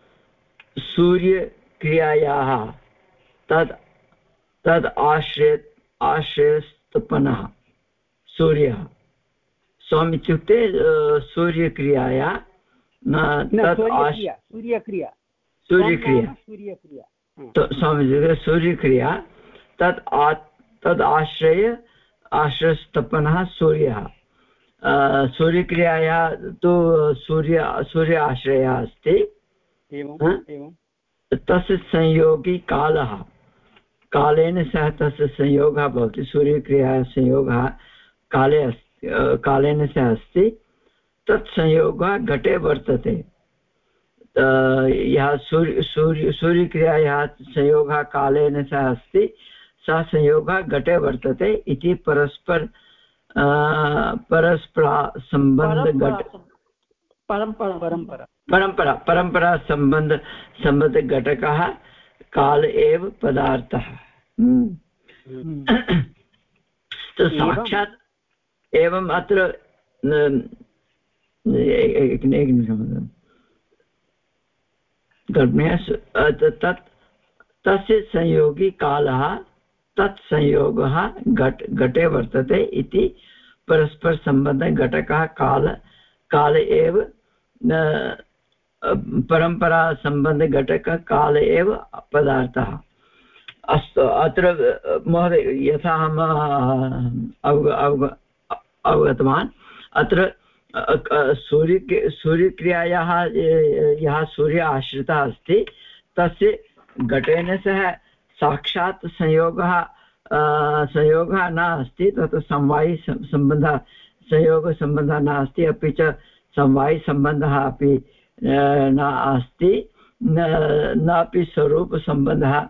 सूर्यक्रियायाः तद् तद् आश्रय आश्रयस्तपनः सूर्यः। स्वम् इत्युक्ते सूर्यक्रियाया सूर्यक्रिया सूर्यक्रिया सूर्यक्रिया सूर्यक्रिया तद् तद् आश्रय आश्रयस्तपनः सूर्यः। सूर्यक्रियायाः तु सूर्य सूर्य आश्रयः अस्ति, तस्य संयोगी कालः, कालेन सह तस्य संयोगः भवति। सूर्यक्रियायाः संयोगः काले अस्ति, कालेन सह अस्ति, तत् संयोगः घटे वर्तते। यः सूर्य सूर्य सूर्यक्रियायाः संयोगः कालेन सह अस्ति, सः संयोगः घटे वर्तते इति परस्पर परस्पर सम्बन्ध घट परम्परा परम्परा परम्परा सम्बन्ध सम्बन्ध घटकः काल एव पदार्थः। तो साक्षात् एवम् अत्र तत् तस्य संयोगी कालः तत् संयोगः घट घटे वर्तते इति परस्परसम्बन्धघटकः काल काल एव परम्परासम्बन्धघटकः काल एव पदार्थः। अस्तु, अत्र महोदय यथा अहम् अवग अवग अवगतवान्, अत्र सूर्य सूर्यक्रियायाः यः सूर्य आश्रितः अस्ति तस्य घटेन सह साक्षात् संयोगः संयोगः नास्ति, तत् समवायि सम्बन्धः संयोगसम्बन्धः नास्ति, अपि च समवायिसम्बन्धः अपि नास्ति, नापि स्वरूपसम्बन्धः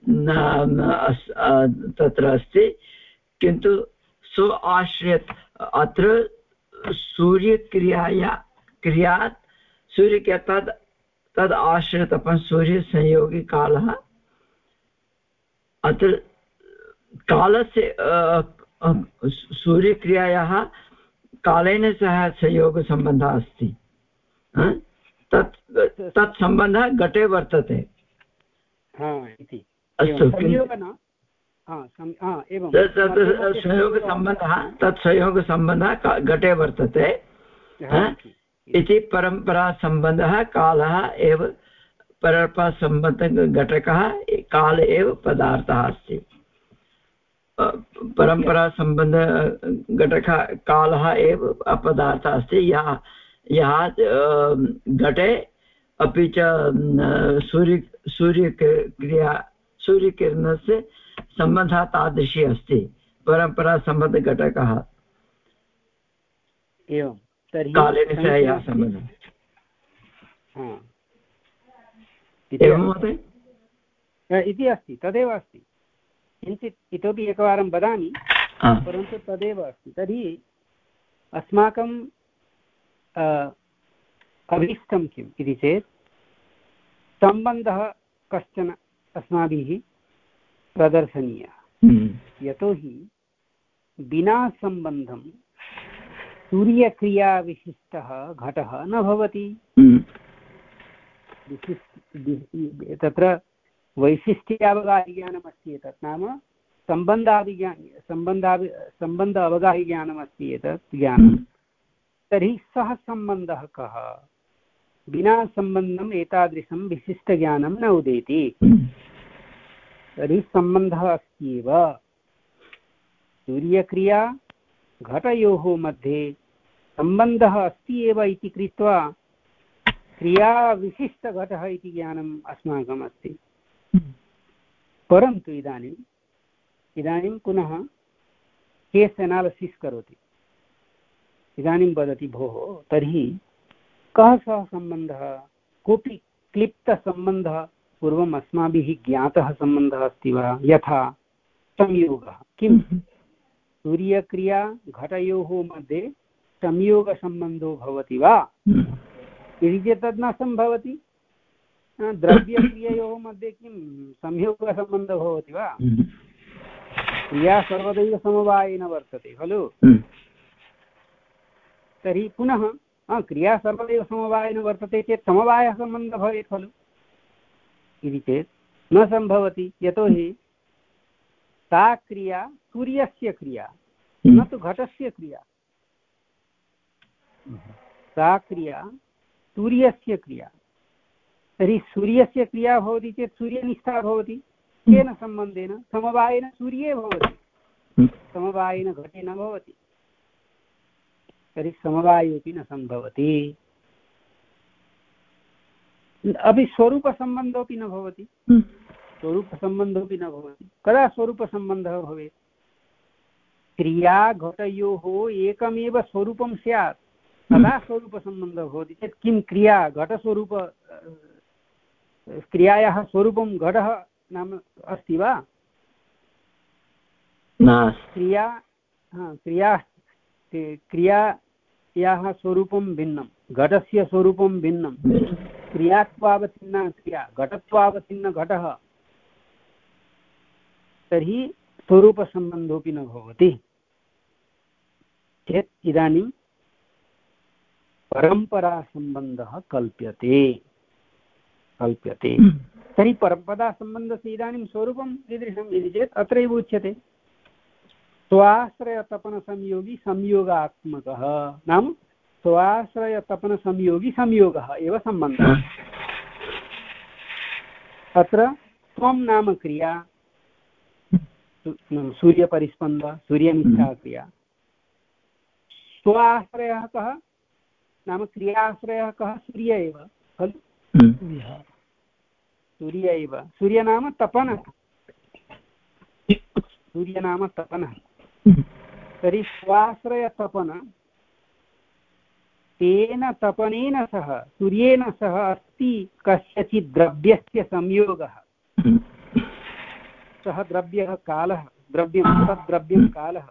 तत्र अस्ति, किन्तु स्व आश्रयत् अत्र सूर्यक्रियाया क्रियात् सूर्यक्रिया तद् तद् आश्रितपन सूर्यसंयोगी कालः। अत्र कालस्य सूर्यक्रियायाः कालेन सह संयोगसम्बन्धः अस्ति, तत् तत् सम्बन्धः घटे वर्तते। अस्तु, संयोगसम्बन्धः तत् संयोगसम्बन्धः घटे वर्तते इति परम्परासम्बन्धः कालः एव परम्परासम्बन्धघटकः काल एव पदार्थः अस्ति। परम्परासम्बन्धघटकः कालः एव पदार्थः अस्ति, यः यः घटे अपि च सूर्य सूर्यक्रिया सूर्यकिरणस्य सम्बन्धः तादृशी अस्ति, परम्परासम्बन्धघटकः एवं। तर्हि कालेन सह यः सम्बन्धः एवं महोदय इति अस्ति, तदेव अस्ति। किञ्चित् इतोपि एकवारं वदामि। परन्तु तदेव अस्ति। तर्हि अस्माकं अभीष्टं किम् इति चेत् सम्बन्धः कश्चन अस्माभिः प्रदर्शनीयः। यतोहि विना सम्बन्धं सूर्यक्रियाविशिष्टः घटः न भवति। तत्र वैशिष्ट्यावगाहिज्ञानमस्ति एतत्, नाम सम्बन्धाभिज्ञान सम्बन्धाभि सम्बन्ध अवगाहिज्ञानमस्ति एतत् ज्ञानं। तर्हि सः सम्बन्धः कः? विना सम्बन्धम् एतादृशं विशिष्टज्ञानं न उदेति। तर्हि सम्बन्धः अस्ति एव। सूर्यक्रिया घटयोः मध्ये सम्बन्धः अस्ति एव इति कृत्वा क्रियाविशिष्टघटः इति ज्ञानम् अस्माकम् अस्ति। परन्तु इदानीम् इदानीं पुनः केस् एनालिसिस् करोति। इदानीं वदति भोः तर्हि कः सः सम्बन्धः? कोऽपि क्लिप्तसम्बन्धः पूर्वम् अस्माभिः ज्ञातः सम्बन्धः अस्ति वा? यथा संयोगः। किं सूर्यक्रिया घटयोः मध्ये संयोगसम्बन्धो भवति वा? यदि चेत् तद् न सम्भवति। द्रव्यक्रिययोः मध्ये किं संयोगसम्बन्धः भवति वा? क्रिया सर्वदैव समवायेन वर्तते खलु। तर्हि पुनः क्रिया सर्वदैव समवायेन वर्तते चेत् समवायसम्बन्धः भवेत् खलु। इति चेत् न सम्भवति। यतोहि सा क्रिया सूर्यस्य क्रिया, न तु घटस्य क्रिया। सा क्रिया सूर्यस्य क्रिया। तर्हि सूर्यस्य क्रिया भवति चेत् सूर्यनिष्ठा भवति। केन सम्बन्धेन? समवायेन सूर्ये भवति, समवायेन घटे न भवति। तर्हि समवायोपि न सम्भवति। अपि स्वरूपसम्बन्धोऽपि न भवति। स्वरूपसम्बन्धोऽपि न भवति। कदा स्वरूपसम्बन्धः भवेत्? क्रिया घटयोः एकमेव स्वरूपं स्यात्, तदा स्वरूपसम्बन्धः भवति। चेत् किं क्रिया घटस्वरूप क्रियायाः स्वरूपं घटः नाम अस्ति वा? क्रिया क्रिया क्रियायाः स्वरूपं भिन्नं, घटस्य स्वरूपं भिन्नं। क्रियात्वावच्छिन्ना क्रिया, घटत्वावच्छिन्न घटः। तर्हि स्वरूपसम्बन्धोऽपि न भवति। चेत् इदानीं परम्परासम्बन्धः कल्प्यते कल्प्यते तर्हि परम्परासम्बन्धस्य इदानीं स्वरूपं कीदृशम् इति चेत् अत्रैव उच्यते। स्वाश्रयतपनसंयोगी संयोगात्मकः, नाम स्वाश्रयतपनसंयोगी संयोगः एव सम्बन्धः। अत्र त्वं नाम क्रिया, सूर्यपरिस्पन्द, सूर्यनिष्ठा क्रिया। स्वाश्रयः कः? नाम क्रियाश्रयः कः? सूर्य एव खलु। सूर्य एव। सूर्य नाम तपनः, सूर्य नाम तपनः। तर्हि स्वाश्रयतपन, तेन तपनेन सह सूर्येण सह अस्ति कस्यचित् द्रव्यस्य संयोगः। सः द्रव्यः कालः, द्रव्यं तद् द्रव्यं कालः।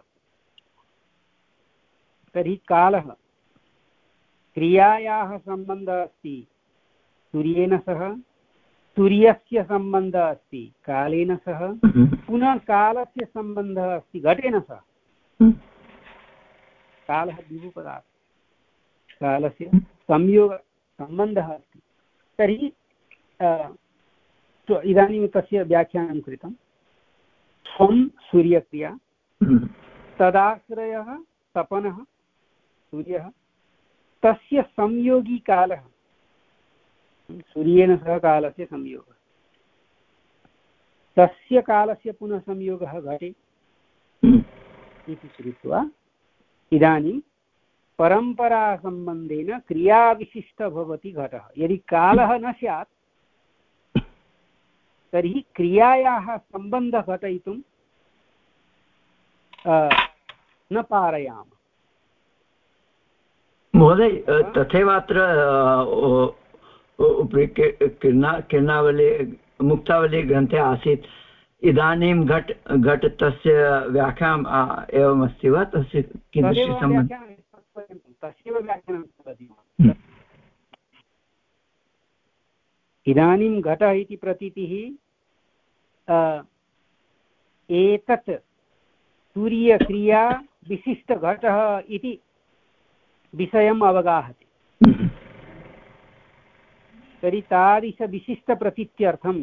तर्हि कालः क्रियायाः सम्बन्धः अस्ति सूर्येण सह, सूर्यस्य सम्बन्धः अस्ति कालेन सह, पुनः कालस्य सम्बन्धः अस्ति घटेन सह। कालः विभुपदार्थः, कालस्य संयोग सम्बन्धः अस्ति। तर्हि इदानीं तस्य व्याख्यानं कृतं। त्वं सूर्यक्रिया, तदाश्रयः तपनः सूर्यः, तस्य संयोगी कालः, सूर्येण सह कालस्य संयोगः, तस्य कालस्य पुनः संयोगः घटे इति कृत्वा इदानीं परम्परासम्बन्धेन क्रियाविशिष्टः भवति घटः। यदि कालः न स्यात् तर्हि क्रियायाः सम्बन्धः घटयितुं न पारयामः। महोदय, तथैव अत्र किरणा किरणावली मुक्तावली ग्रन्थे आसीत् इदानीं घट् घट् तस्य व्याख्याम् एवमस्ति वा तस्य कीदृशी सम्बन्धः तस्यैव व्याख्यानं भवति इदानीं घटः इति प्रतीतिः एतत् तुरीयक्रिया विशिष्टघटः इति विषयम् अवगाहति तर्हि तादृशविशिष्टप्रतीत्यर्थं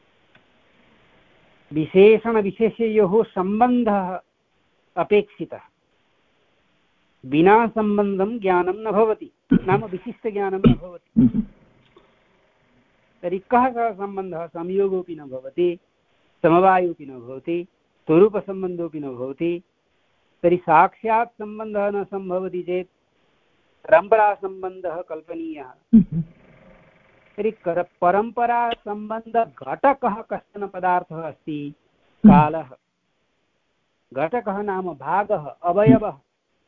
विशेषणविशेषयोः सम्बन्धः अपेक्षितः विना सम्बन्धं ज्ञानं न भवति नाम विशिष्टज्ञानं न भवति तर्हि कः सः सम्बन्धः संयोगोऽपि न भवति समवायोऽपि न भवति स्वरूपसम्बन्धोऽपि न भवति तर्हि साक्षात् सम्बन्धः न सम्भवति चेत् परम्परासम्बन्धः कल्पनीयः तर्हि परम्परासम्बन्धघटकः कश्चन पदार्थः अस्ति कालः घटकः नाम भागः अवयवः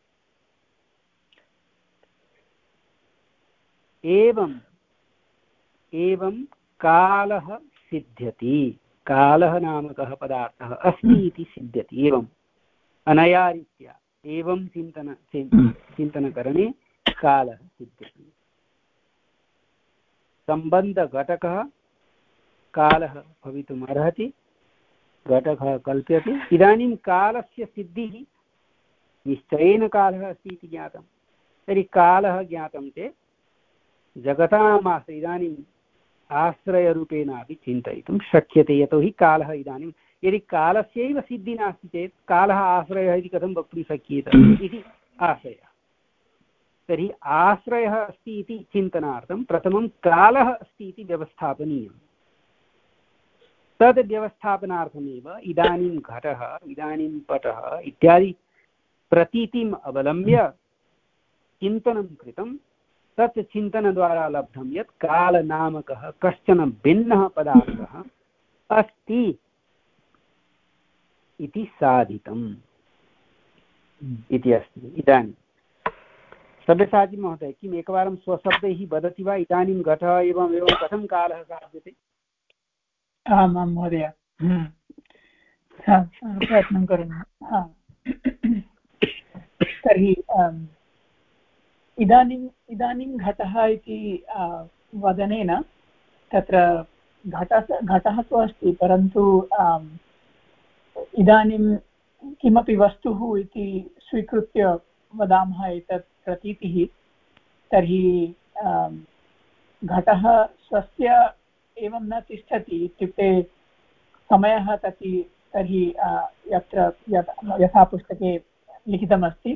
एवं एवं कालः सिद्ध्यति कालः नामकः पदार्थः अस्ति इति सिद्ध्यति एवम् अनया रीत्या एवं चिन्तन चिन्तनकरणे कालः सिद्ध्यति सम्बन्धघटकः कालः भवितुम् अर्हति घटकः कल्प्यते इदानीं कालस्य सिद्धिः निश्चयेन कालः अस्ति इति ज्ञातं तर्हि कालः ज्ञातं चेत् जगतामाश्रय इदानीम् आश्रयरूपेणापि चिन्तयितुं शक्यते यतोहि कालः इदानीं यदि कालस्यैव सिद्धिः नास्ति चेत् कालः आश्रयः इति कथं वक्तुं शक्येत इति आशयः तर्हि आश्रयः अस्ति इति चिन्तनार्थं प्रथमं कालः अस्ति इति व्यवस्थापनीयं तद् व्यवस्थापनार्थमेव इदानीं घटः इदानीं पटः इत्यादि प्रतीतिम् अवलम्ब्य चिन्तनं कृतं तत् चिन्तनद्वारा लब्धं यत् कालनामकः कश्चन भिन्नः पदार्थः अस्ति इति साधितम् इति अस्ति इदानीं सब्यसाची महोदय किम् एकवारं स्वशब्दैः वदति वा इदानीं घटः एवम् एवं कथं कालः साध्यते आम् आं महोदय प्रयत्नं करोमि तर्हि इदानीम् इदानीं घटः इति वदनेन तत्र घटः घटः तु अस्ति परन्तु इदानीं किमपि वस्तुः इति स्वीकृत्य वदामः एतत् प्रतीतिः तर्हि घटः स्वस्य एवं न तिष्ठति इत्युक्ते समयः तर्हि तर्हि यत्र यथा पुस्तके लिखितमस्ति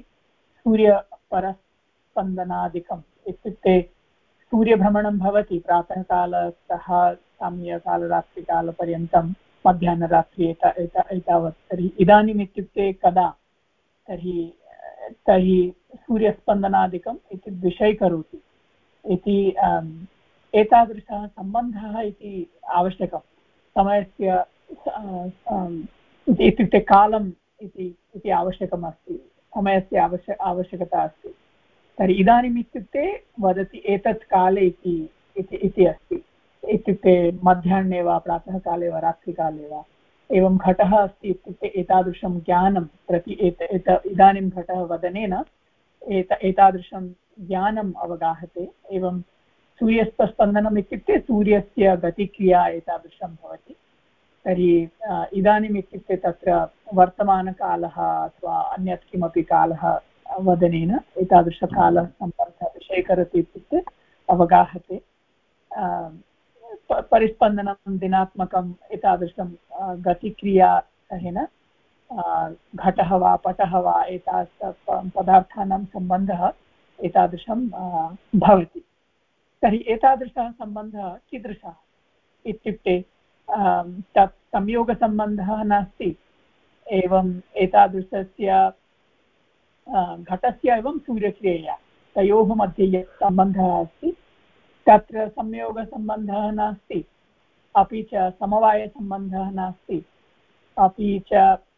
सूर्यपरस्पन्दनादिकम् इत्युक्ते सूर्यभ्रमणं भवति प्रातःकालतः साम्यकालरात्रिकालपर्यन्तं मध्याह्नरात्रि एता एता एतावत् तर्हि इदानीम् इत्युक्ते कदा तर्हि तर्हि सूर्यस्पन्दनादिकम् इति विषयीकरोति इति एतादृशः सम्बन्धः इति आवश्यकं समयस्य इत्युक्ते कालम् इति इति आवश्यकम् अस्ति समयस्य आवश्य आवश्यकता अस्ति तर्हि इदानीम् इत्युक्ते वदति एतत् काले इति इति अस्ति इत्युक्ते मध्याह्ने वा प्रातःकाले वा रात्रिकाले वा एवं घटः अस्ति इत्युक्ते एतादृशं ज्ञानं प्रति एत एत इदानीं घटः वदनेन एत एतादृशं ज्ञानम् अवगाहते एवं सूर्यस्पन्दनम् इत्युक्ते सूर्यस्य गतिक्रिया एतादृशं भवति तर्हि इदानीम् इत्युक्ते तत्र वर्तमानकालः अथवा अन्यत् किमपि कालः वदनेन एतादृशकालः सम्बन्धः विषयीकरोति इत्युक्ते अवगाहते परिस्पन्दनं दिनात्मकम् एतादृशं गतिक्रिया सहेन घटः वा पटः वा एतादृश पदार्थानां सम्बन्धः एतादृशं भवति तर्हि एतादृशः सम्बन्धः कीदृशः इत्युक्ते तत् संयोगसम्बन्धः नास्ति एवम् एतादृशस्य घटस्य एवं सूर्यक्रियया तयोः मध्ये यत् सम्बन्धः अस्ति तत्र संयोगसम्बन्धः नास्ति अपि च समवायसम्बन्धः नास्ति अपि च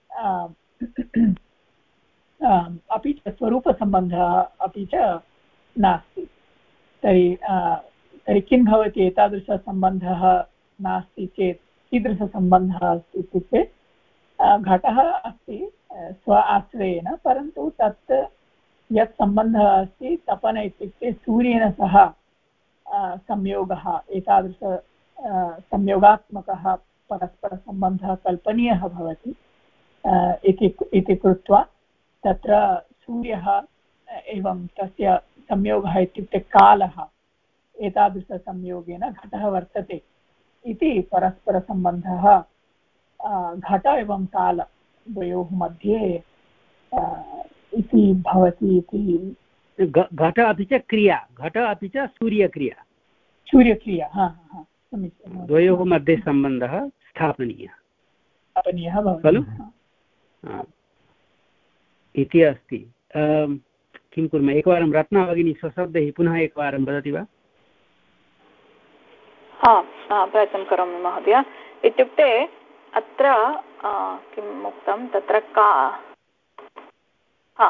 अपि च स्वरूपसम्बन्धः अपि च नास्ति तर्हि तर्हि किं भवति एतादृशसम्बन्धः नास्ति चेत् कीदृशसम्बन्धः अस्ति इत्युक्ते घटः अस्ति स्व आश्रयेण, परन्तु तत् यत् सम्बन्धः अस्ति तपन इत्युक्ते सूर्येण सह संयोगः, एतादृश संयोगात्मकः परस्परसम्बन्धः कल्पनीयः भवति इति कृत्वा तत्र सूर्यः एवं तस्य संयोगः इत्युक्ते कालः, एतादृशसंयोगेन घटः वर्तते इति परस्परसम्बन्धः घट एवं काल द्वयोः मध्ये इति भवति इति। घट अपि च क्रिया, घट अपि च सूर्यक्रिया, सूर्यक्रिया हा हा समीचीनं, द्वयोः मध्ये सम्बन्धः स्थापनीयः स्थापनीयः खलु इति अस्ति। किं कुर्मः, एकवारं रत्ना भगिनी स्वशब्दैः पुनः एकवारं वदति वा? हा प्रयत्नं करोमि महोदय। इत्युक्ते अत्र किम् उक्तं तत्र का हा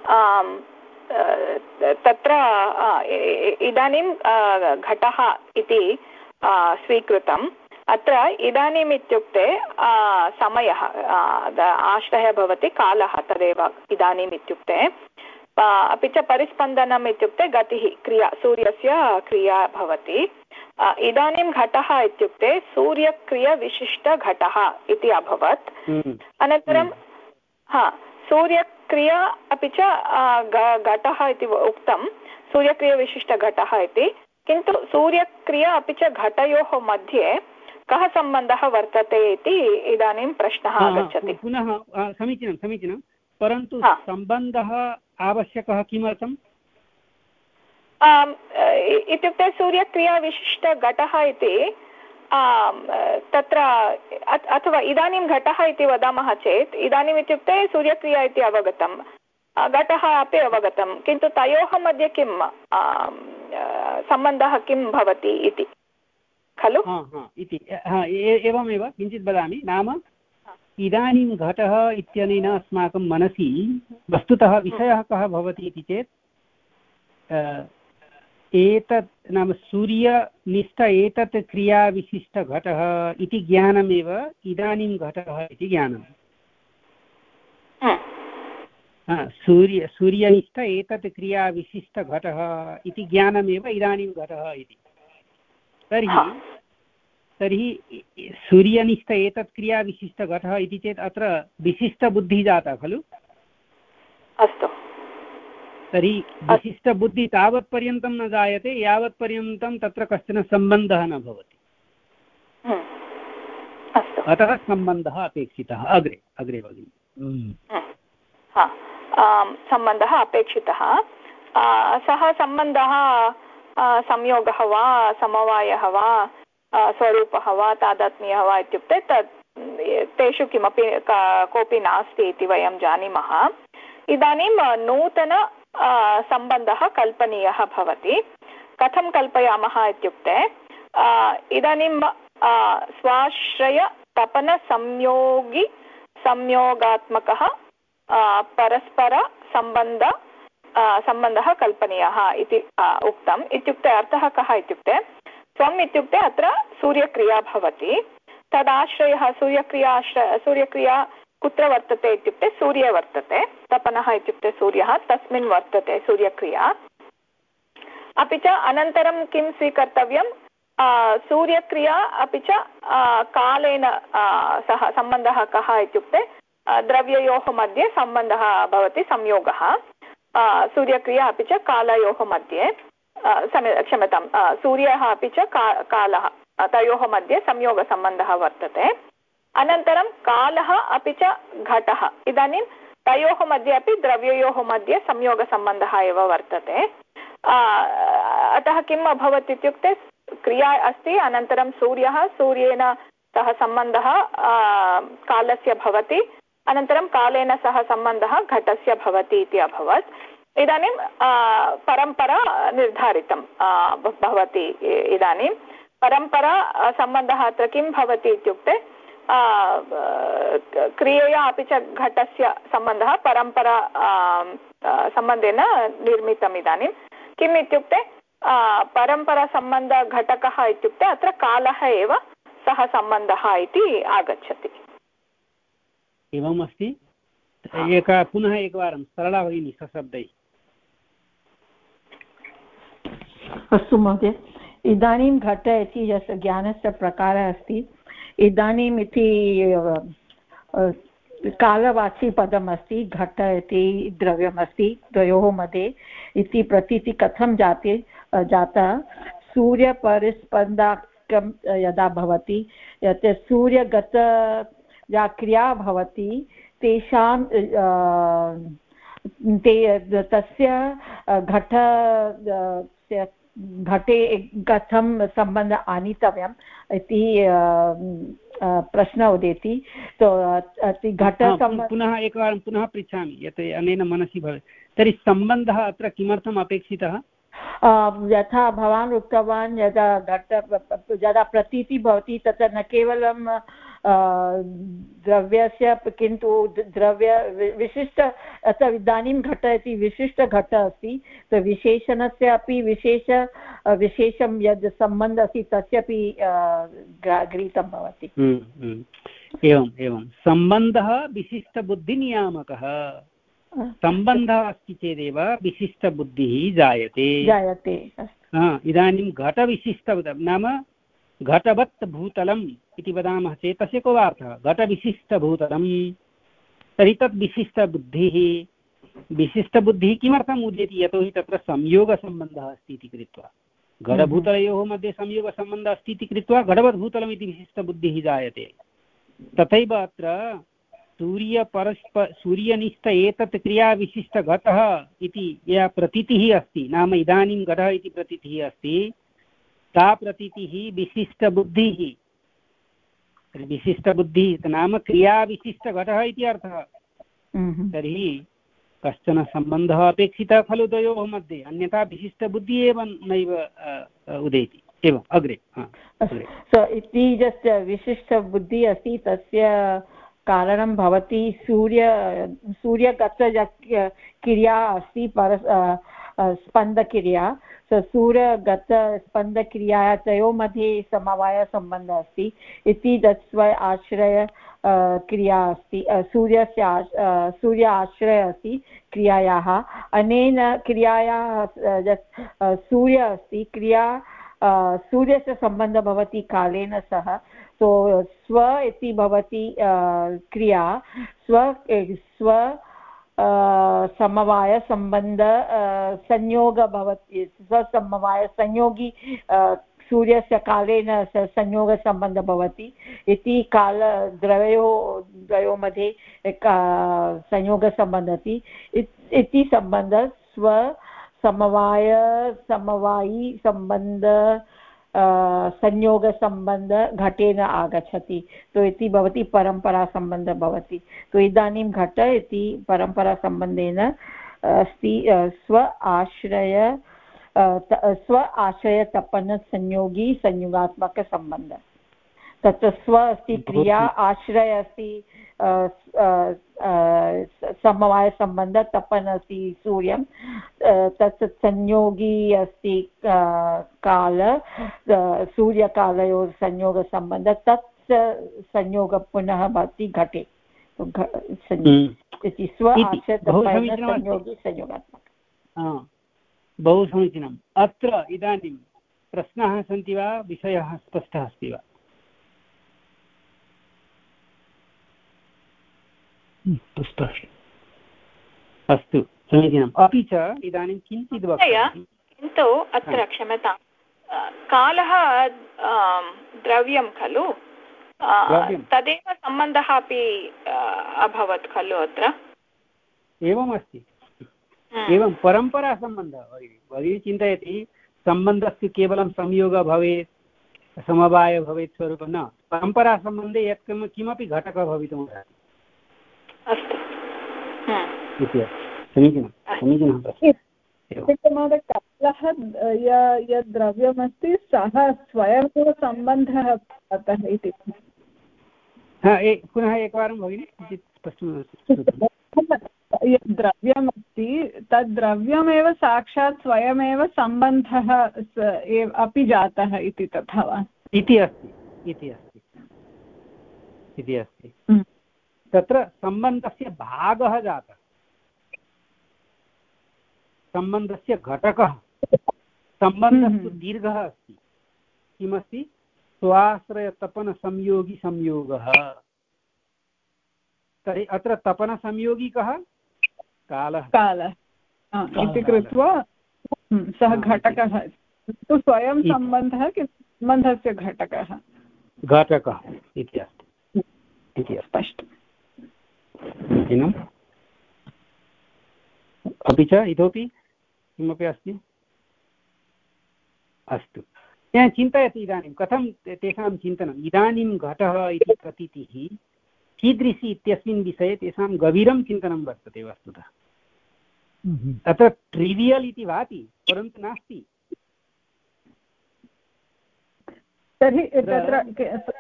तत्र इदानीं घटः इति स्वीकृतम्। अत्र इदानीम् इत्युक्ते समयः आश्रयः भवति कालः, तदेव इदानीम् इत्युक्ते। अपि च परिस्पन्दनम् इत्युक्ते गतिः, क्रिया, सूर्यस्य क्रिया भवति। इदानीं घटः इत्युक्ते सूर्यक्रियविशिष्टघटः इति अभवत्। अनन्तरं हा सूर्यक्रिया अपि च घटः इति उक्तं, सूर्यक्रियविशिष्टघटः इति। किन्तु सूर्यक्रिया अपि च घटयोः मध्ये कः सम्बन्धः वर्तते इति इदानीं प्रश्नः आगच्छति। पुनः समीचीनं समीचीनं परन्तु सम्बन्धः आवश्यकः किमर्थम् इत्युक्ते सूर्यक्रियाविशिष्टघटः इति तत्र अथवा इदानीं घटः इति वदामः चेत् इदानीम् इत्युक्ते सूर्यक्रिया इति अवगतं, घटः अपि अवगतं, किन्तु तयोः मध्ये किं सम्बन्धः किं भवति इति खलु इति। एवमेव किञ्चित् वदामि, नाम इदानीं घटः इत्यनेन अस्माकं मनसि वस्तुतः विषयः कः भवति इति चेत् एतत् नाम सूर्यनिष्ठ एतत् क्रियाविशिष्टघटः इति ज्ञानमेव इदानीं घटः इति ज्ञानम्। सूर्य सूर्यनिष्ठ एतत् क्रियाविशिष्टघटः इति ज्ञानमेव इदानीं घटः इति। तर्हि तर्हि सूर्यनिष्ठ एतत् क्रियाविशिष्टघटः इति चेत् अत्र विशिष्टबुद्धिः जाता खलु। अस्तु, तर्हि विशिष्टबुद्धिः तावत्पर्यन्तं न जायते यावत्पर्यन्तं तत्र कश्चन सम्बन्धः न भवति। अतः सम्बन्धः अपेक्षितः। अग्रे अग्रे भगिनि। सम्बन्धः अपेक्षितः। सः सम्बन्धः संयोगः वा समवायः वा स्वरूपः वा तादात्म्यः वा इत्युक्ते तत् तेषु किमपि कोऽपि नास्ति इति वयं जानीमः। इदानीं नूतन सम्बन्धः कल्पनीयः भवति। कथं कल्पयामः इत्युक्ते इदानीं स्वाश्रयतपनसंयोगी संयोगात्मकः परस्परसम्बन्ध सम्बन्धः कल्पनीयः इति उक्तम्। इत्युक्ते अर्थः कः इत्युक्ते स्वम् इत्युक्ते अत्र सूर्यक्रिया भवति, तदाश्रयः सूर्यक्रिया आश्रय सूर्यक्रिया कुत्र वर्तते इत्युक्ते सूर्ये वर्तते, तपनः इत्युक्ते सूर्यः, तस्मिन् वर्तते सूर्यक्रिया। अपि च अनन्तरं किं स्वीकर्तव्यं, सूर्यक्रिया अपि च कालेन सह सम्बन्धः कः इत्युक्ते द्रव्ययोः मध्ये सम्बन्धः भवति, संयोगः सूर्यक्रिया अपि च कालयोः मध्ये, क्षम्यतां सूर्यः अपि च का कालः तयोः मध्ये संयोगसम्बन्धः वर्तते। अनन्तरं कालः अपि च घटः, इदानीं तयोः मध्ये अपि द्रव्ययोः मध्ये संयोगसम्बन्धः एव वर्तते। अतः किम् अभवत् इत्युक्ते क्रिया अस्ति, अनन्तरं सूर्यः, सूर्येण सह सम्बन्धः कालस्य भवति, अनन्तरं कालेन सह सम्बन्धः घटस्य भवति इति अभवत्। इदानीं परम्परा निर्धारितं भवति। इदानीं परम्परा सम्बन्धः अत्र किं भवति इत्युक्ते क्रियया अपि च घटस्य सम्बन्धः परम्परा सम्बन्धेन निर्मितम्। इदानीं किम् इत्युक्ते परम्परासम्बन्धघटकः इत्युक्ते अत्र कालः एव अन्तः सम्बन्धः इति आगच्छति। एवम् अस्ति। एका पुनः एकवारं सरला भगिनी सशब्दैः। अस्तु महोदय, इदानीं घट इति यस्य ज्ञानस्य प्रकारः अस्ति, इदानीम् इति कालवाची पदमस्ति, घट इति द्रव्यमस्ति द्वयोः मध्ये इति प्रतीति कथं जाते जाता सूर्यपरिस्पन्दाकं यदा भवति, यत् सूर्यगत या क्रिया भवति तेषां ते तस्य घट घटे कथं सम्बन्धः आनीतव्यम् इति प्रश्नः उदेति। तो घट पुनः एकवारं पुनः पृच्छामि यत् अनेन मनसि भवेत्। तर्हि सम्बन्धः अत्र किमर्थम् अपेक्षितः? यथा भवान् उक्तवान्, यदा घट यदा प्रतीतिः भवति तत्र न केवलं द्रव्यस्य किन्तु द्रव्य विशिष्ट अतः इदानीं घट इति विशिष्टघट अस्ति, तो विशेषणस्य अपि विशेष विशेषं यद् सम्बन्धः अस्ति तस्यापि गृहीतं भवति। एवम् एवं सम्बन्धः विशिष्टबुद्धिनियामकः। सम्बन्धः अस्ति चेदेव विशिष्टबुद्धिः जायते जायते इदानीं घटविशिष्ट नाम घटवत् भूतलम् इति वदामः चेत् तस्य को अर्थः? घटविशिष्टभूतलं। तर्हि तत् विशिष्टबुद्धिः विशिष्टबुद्धिः किमर्थम् उदेति? यतोहि तत्र संयोगसम्बन्धः अस्ति इति कृत्वा, घटभूतलयोः मध्ये संयोगसम्बन्धः अस्ति इति कृत्वा घटवद्भूतलम् इति विशिष्टबुद्धिः जायते। तथैव अत्र सूर्यपरस्प सूर्यनिष्ठ एतत् क्रियाविशिष्टघटः इति या प्रतीतिः अस्ति, नाम इदानीं घटः इति प्रतीतिः अस्ति, सा प्रतीतिः विशिष्टबुद्धिः। विशिष्टबुद्धिः नाम क्रियाविशिष्टघटः इति अर्थः। तर्हि कश्चन सम्बन्धः अपेक्षितः खलु द्वयोः मध्ये, अन्यथा विशिष्टबुद्धिः एव नैव उदेति। एवं अग्रे इति जस्ट् विशिष्टबुद्धिः अस्ति, तस्य कारणं भवति सूर्य सूर्यगत क्रिया अस्ति पर स्पन्दक्रिया। सो सूर्यगत स्पन्दक्रियायाः तयोः मध्ये समवायसम्बन्धः अस्ति इति तस्व आश्रय क्रिया अस्ति, सूर्यस्य सूर्य आश्रय अस्ति क्रियायाः। अनेन क्रियायाः सूर्य अस्ति, क्रिया सूर्यस्य सम्बन्धः भवति कालेन सह। तो स्व इति भवति क्रिया, स्व स्व समवायसम्बन्ध संयोग भवति, स्वसमवायसंयोगी सूर्यस्य कालेन संयोगसम्बन्धः भवति इति काल द्वयोः द्वयोः मध्ये संयोगसम्बन्धः अस्ति इति सम्बन्धः स्व समवाय समवायी सम्बन्ध संयोगसम्बन्ध घटेन आगच्छति। तो इति भवति परम्परासम्बन्धः भवति। तो इदानीं घट इति परम्परासम्बन्धेन अस्ति स्व आश्रय स्व आश्रयतपनसंयोगी संयोगात्मकसम्बन्धः। तत्र स्व अस्ति क्रिया, आश्रय अस्ति समवायसम्बन्धः, तपन अस्ति सूर्यं, तत् संयोगी अस्ति काल सूर्यकालयोः संयोगसम्बन्धः, तत् संयोगः पुनः भवति घटे। इति स्व आश्रयतपनसंयोगी संयोगात्मकः। बहु समीचीनम्। अत्र इदानीं प्रश्नाः सन्ति वा? विषयः स्पष्टः अस्ति वा? अस्तु समीचीनम्। अपि च इदानीं किञ्चित् वक्तव्यं। किन्तु अत्र क्षम्यतां, कालः द्रव्यं खलु, तदेव सम्बन्धः अपि अभवत् खलु अत्र? एवमस्ति, एवं परम्परासम्बन्धः। भगिनी चिन्तयति सम्बन्धस्य केवलं संयोगः भवेत्, समवायः भवेत् स्वरूपं न, परम्परासम्बन्धे यत् किमपि घटकः भवितुमर्हति। समीचीनं समीचीनः प्रश्नः। कालः यद् द्रव्यमस्ति सः स्वयमेव सम्बन्धः अतः इति। पुनः एकवारं भगिनि किञ्चित् स्पष्टं। यद् द्रव्यमस्ति तद् द्रव्यमेव साक्षात् स्वयमेव सम्बन्धः अपि जातः इति तथा वा? इति अस्ति इति अस्ति इति अस्ति। तत्र सम्बन्धस्य भागः जातः, सम्बन्धस्य घटकः, सम्बन्धस्तु दीर्घः अस्ति। किमस्ति? स्वाश्रयतपनसंयोगी संयोगः। तर्हि अत्र तपनसंयोगी कः? कालः। कालः इति कृत्वा सः घटकः तु स्वयं सम्बन्धः, सम्बन्धस्य घटकः घटकः इति अस्ति इति स्पष्टम्। अपि च इतोपि किमपि अस्ति? अस्तु, चिन्तयति इदानीं कथं तेषां चिन्तनम्। इदानीं घटः इति प्रतीतिः कीदृशी इत्यस्मिन् विषये तेषां गभीरं चिन्तनं वर्तते वस्तुतः। अत्र ट्रिवियल् इति भाति, परन्तु नास्ति। तर्हि तत्र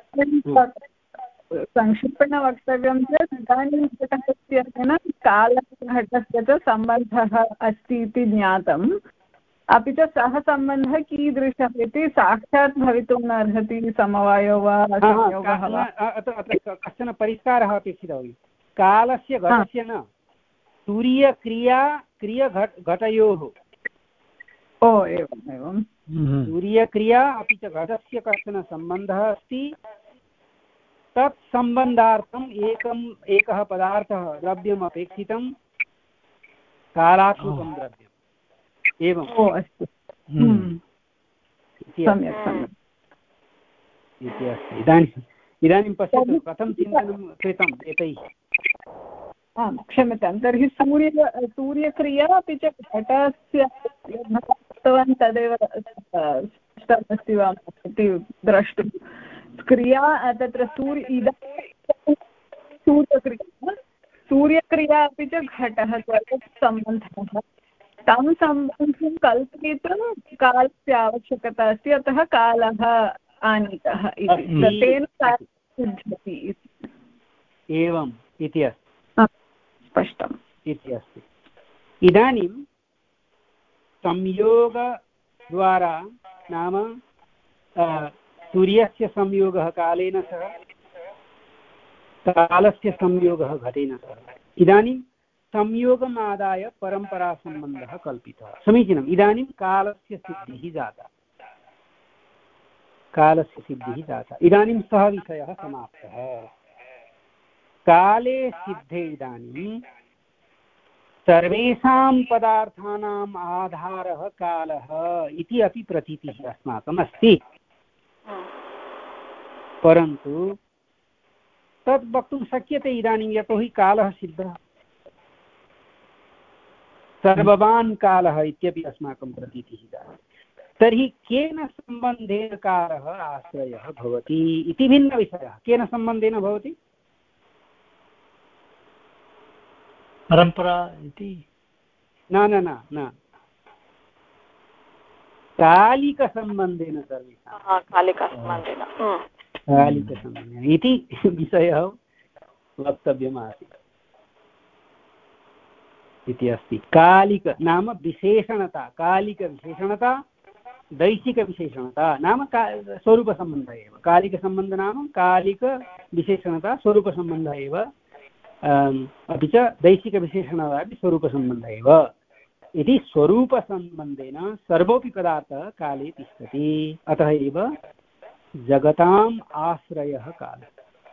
संक्षिप्तेन वक्तव्यं चेत् इदानीं घटस्य कालघटस्य च सम्बन्धः अस्ति इति ज्ञातम्। अपि च सः सम्बन्धः कीदृशः इति साक्षात् भवितुं न अर्हति, समवायो वा संयोगः वा। अत्र कश्चन परिष्कारः अपेक्षितः। कालस्य घटस्य न, सूर्यक्रिया क्रियघट घटयोः। ओ एवम् एवं। सूर्यक्रिया अपि च घटस्य कश्चन सम्बन्धः अस्ति। तत् सम्बन्धार्थम् एकम् एकः पदार्थः द्रव्यम् अपेक्षितं, कालात्मकं द्रव्यम्। एवम्। ओ अस्तु, सम्यक् सम्यक् इति अस्ति। इदानीम् इदानीं पश्यतु कथं चिन्तनं कृतम् एतैः। आम् क्षम्यतां। तर्हि सूर्य सूर्यक्रिया अपि च घटस्य उक्तवान् तदेव स्पष्टमस्ति वा इति द्रष्टुं। क्रिया तत्र सूर्य इदानीं सूर्यक्रिया सूर्यक्रिया अपि च घटः सम्बन्धः, तं सम्बन्धं कल्पयितुं कालस्य आवश्यकता अस्ति। अतः कालः आनीतः इति तेन सिद्ध्यति एवम् इति अस्ति। स्पष्टम् इति अस्ति। इदानीं संयोगद्वारा नाम सूर्यस्य संयोगः कालेन सह, कालस्य संयोगः घटेन सह। इदानीं संयोगम् आदाय परम्परासम्बन्धः कल्पितः। समीचीनम्। इदानीं कालस्य सिद्धिः जाता, कालस्य सिद्धिः जाता। इदानीं सः विषयः समाप्तः। काले सिद्धे इदानीं सर्वेषां पदार्थानाम् आधारः कालः इति अपि प्रतीतिः अस्माकम् अस्ति। परन्तु तद् वक्तुं शक्यते इदानीं, यतोहि कालः सिद्धः, सर्ववान् कालः इत्यपि अस्माकं प्रतीतिः जाता। तर्हि केन सम्बन्धेन कालः आश्रयः भवति इति भिन्नविषयः। केन सम्बन्धेन भवति? परम्परा इति न न न न कालिकसम्बन्धेन सर्वेषां कालिकसम्बन्धेन कालिकसम्बन्धेन इति विषयः वक्तव्यमासीत् इति अस्ति। कालिक नाम विशेषणता, कालिकविशेषणता, दैशिकविशेषणता नाम का स्वरूपसम्बन्धः एव। कालिकसम्बन्धः नाम कालिकविशेषणता स्वरूपसम्बन्धः एव। अपि च दैशिकविशेषणता अपि स्वरूपसम्बन्धः एव इति। स्वरूपसम्बन्धेन सर्वोऽपि पदार्थः काले तिष्ठति। अतः एव जगताम् आश्रयः कालः।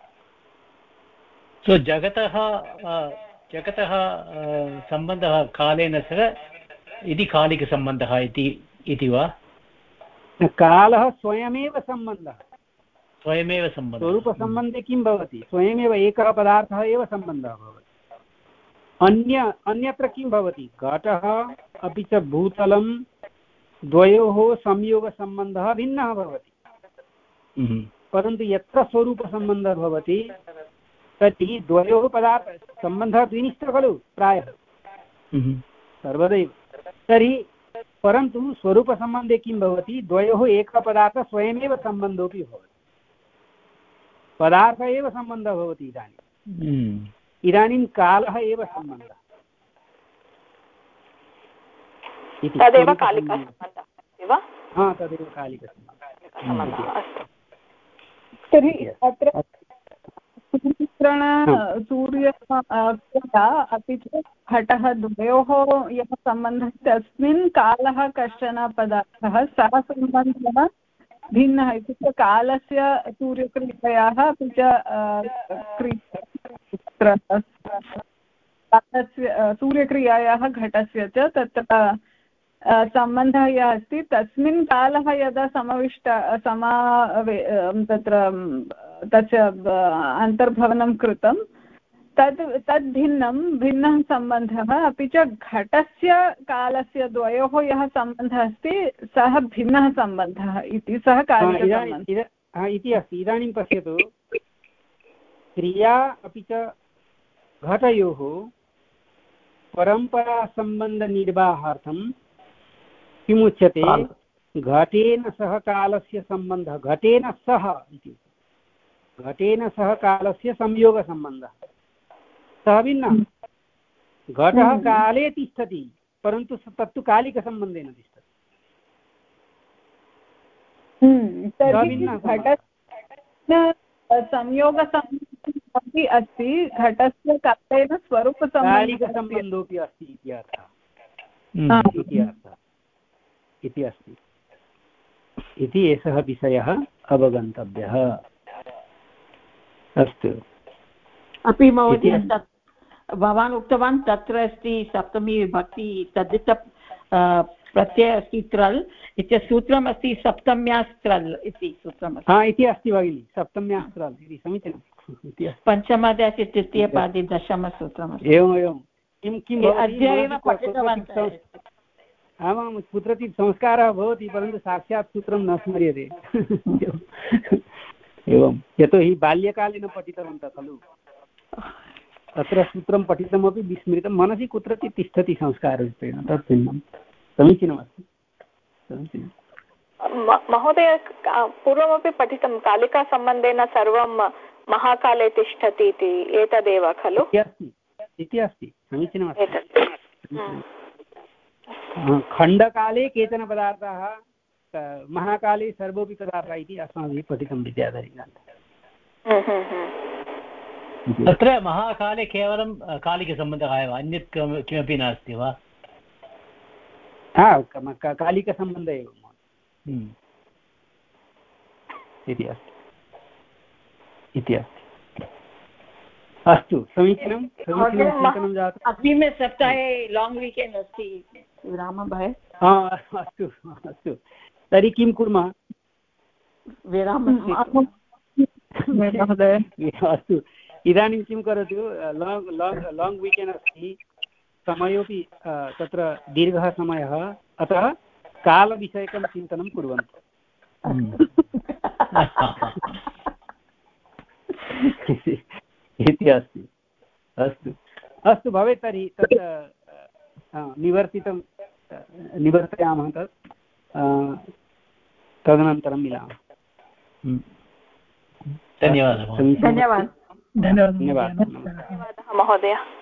सो जगतः जगतः सम्बन्धः कालेन सह इति कालिकसम्बन्धः इति इति वा? कालः स्वयमेव सम्बन्धः, स्वयमेव सम्बन्धः। स्वरूपसम्बन्धे किं भवति? स्वयमेव एकः पदार्थः एव सम्बन्धः भवति। अन्य अन्यत्र किं भवति? घटः अपि च भूतलं द्वयोः संयोगसम्बन्धः भिन्नः भवति। परन्तु यत्र स्वरूपसम्बन्धः भवति तर्हि द्वयोः पदार्थ सम्बन्धः द्विनिष्ठः खलु प्रायः सर्वदैव। तर्हि परन्तु स्वरूपसम्बन्धे किं भवति? द्वयोः एकः पदार्थः स्वयमेव सम्बन्धोऽपि भवति, पदार्थः एव सम्बन्धः भवति। इदानीम् इदानीं कालः एव सम्बन्धः इति। तदेव कालिकसम्बन्धः वा? हा, तदेव कालिकसम्बन्धः। तर्हि अत्र सूर्यकिरण सूर्य अपि च घटः द्वयोः यः सम्बन्धः तस्मिन् कालः कश्चन पदार्थः सः सम्बन्धः भिन्नः इत्युक्ते कालस्य सूर्यक्रियायाः अपि च कालस्य सूर्यक्रियायाः घटस्य च तत्र सम्बन्धः यः अस्ति तस्मिन् कालः यदा समविष्ट समा तत्र तस्य अन्तर्भवनं कृतं तद् तद् भिन्नं भिन्नः सम्बन्धः अपि च घटस्य कालस्य द्वयोः यः सम्बन्धः अस्ति सः भिन्नः सम्बन्धः इति सः कालिकसम्बन्धः इति अस्ति। इदानीं पश्यतु, क्रिया अपि च घटयोः परम्परासम्बन्धनिर्वाहार्थं किमुच्यते? घटेन सह कालस्य सम्बन्धः, घटेन सह इति, घटेन सह कालस्य संयोगसम्बन्धः, सः भिन्नः। घटः काले तिष्ठति परन्तु तत्तु कालिकसम्बन्धेन तिष्ठति। संयोगसम्बन्धः अपि अस्ति, घटस्य कालेन स्वरूपसम्बन्धोऽपि अस्ति इति अर्थः इति अस्ति इति एषः विषयः अवगन्तव्यः। अस्तु। अपि महोदय भवान् उक्तवान् तत्र अस्ति सप्तमी विभक्ति तद्धित प्रत्यय अस्ति त्रल् इति सूत्रम् अस्ति सप्तम्यास्त्रल् इति सूत्रम् अस्ति। हा इति अस्ति भगिनि, सप्तम्यास्त्रल् इति समीचीनं। पञ्चमाध्याये तृतीयपादे दशमसूत्रम्। एवम् एवं किं किम् अद्य एव पठितवन्तः। आमां कुत्रचित् संस्कारः भवति परन्तु साक्षात् सूत्रं न स्मर्यते। एवं यतोहि बाल्यकाले न पठितवन्तः खलु, तत्र सूत्रं पठितमपि विस्मृतं, मनसि कुत्रचित् तिष्ठति संस्काररूपेण, तत् भिन्नं। समीचीनमस्ति, समीचीनं। महोदय पूर्वमपि पठितं कालिकासम्बन्धेन सर्वं महाकाले तिष्ठति इति, एतदेव खलु? इति अस्ति, समीचीनमस्ति। खण्डकाले केचन पदार्थाः, महाकाले सर्वोऽपि पदार्थाः इति अस्माभिः पठितं विद्याधरीग्रन्थे। तत्र महाकाले केवलं कालिकसम्बन्धः एव, अन्यत् किमपि नास्ति वा? हा, कालिकसम्बन्धः एव इति अस्ति इति अस्ति। अस्तु, समीचीनं समीचीनं चिन्तनं जातम्। अग्रिमे सप्ताहे लाङ्ग् वीकेण्ड् अस्ति विरामभय। हा अस्तु अस्तु, तर्हि किं कुर्मः? विरामः। अस्तु, इदानीं किं करोतु, लाङ्ग् लाङ्ग् लाङ्ग् वीकेण्ड् अस्ति, समयोपि तत्र दीर्घः समयः, अतः कालविषयकं चिन्तनं कुर्वन्तु। इति अस्ति। अस्तु अस्तु, भवेत् तर्हि तत् निवर्तितं निवर्तयामः, तत् तदनन्तरं मिलामः। धन्यवादः धन्यवादः धन्यवादः महोदय।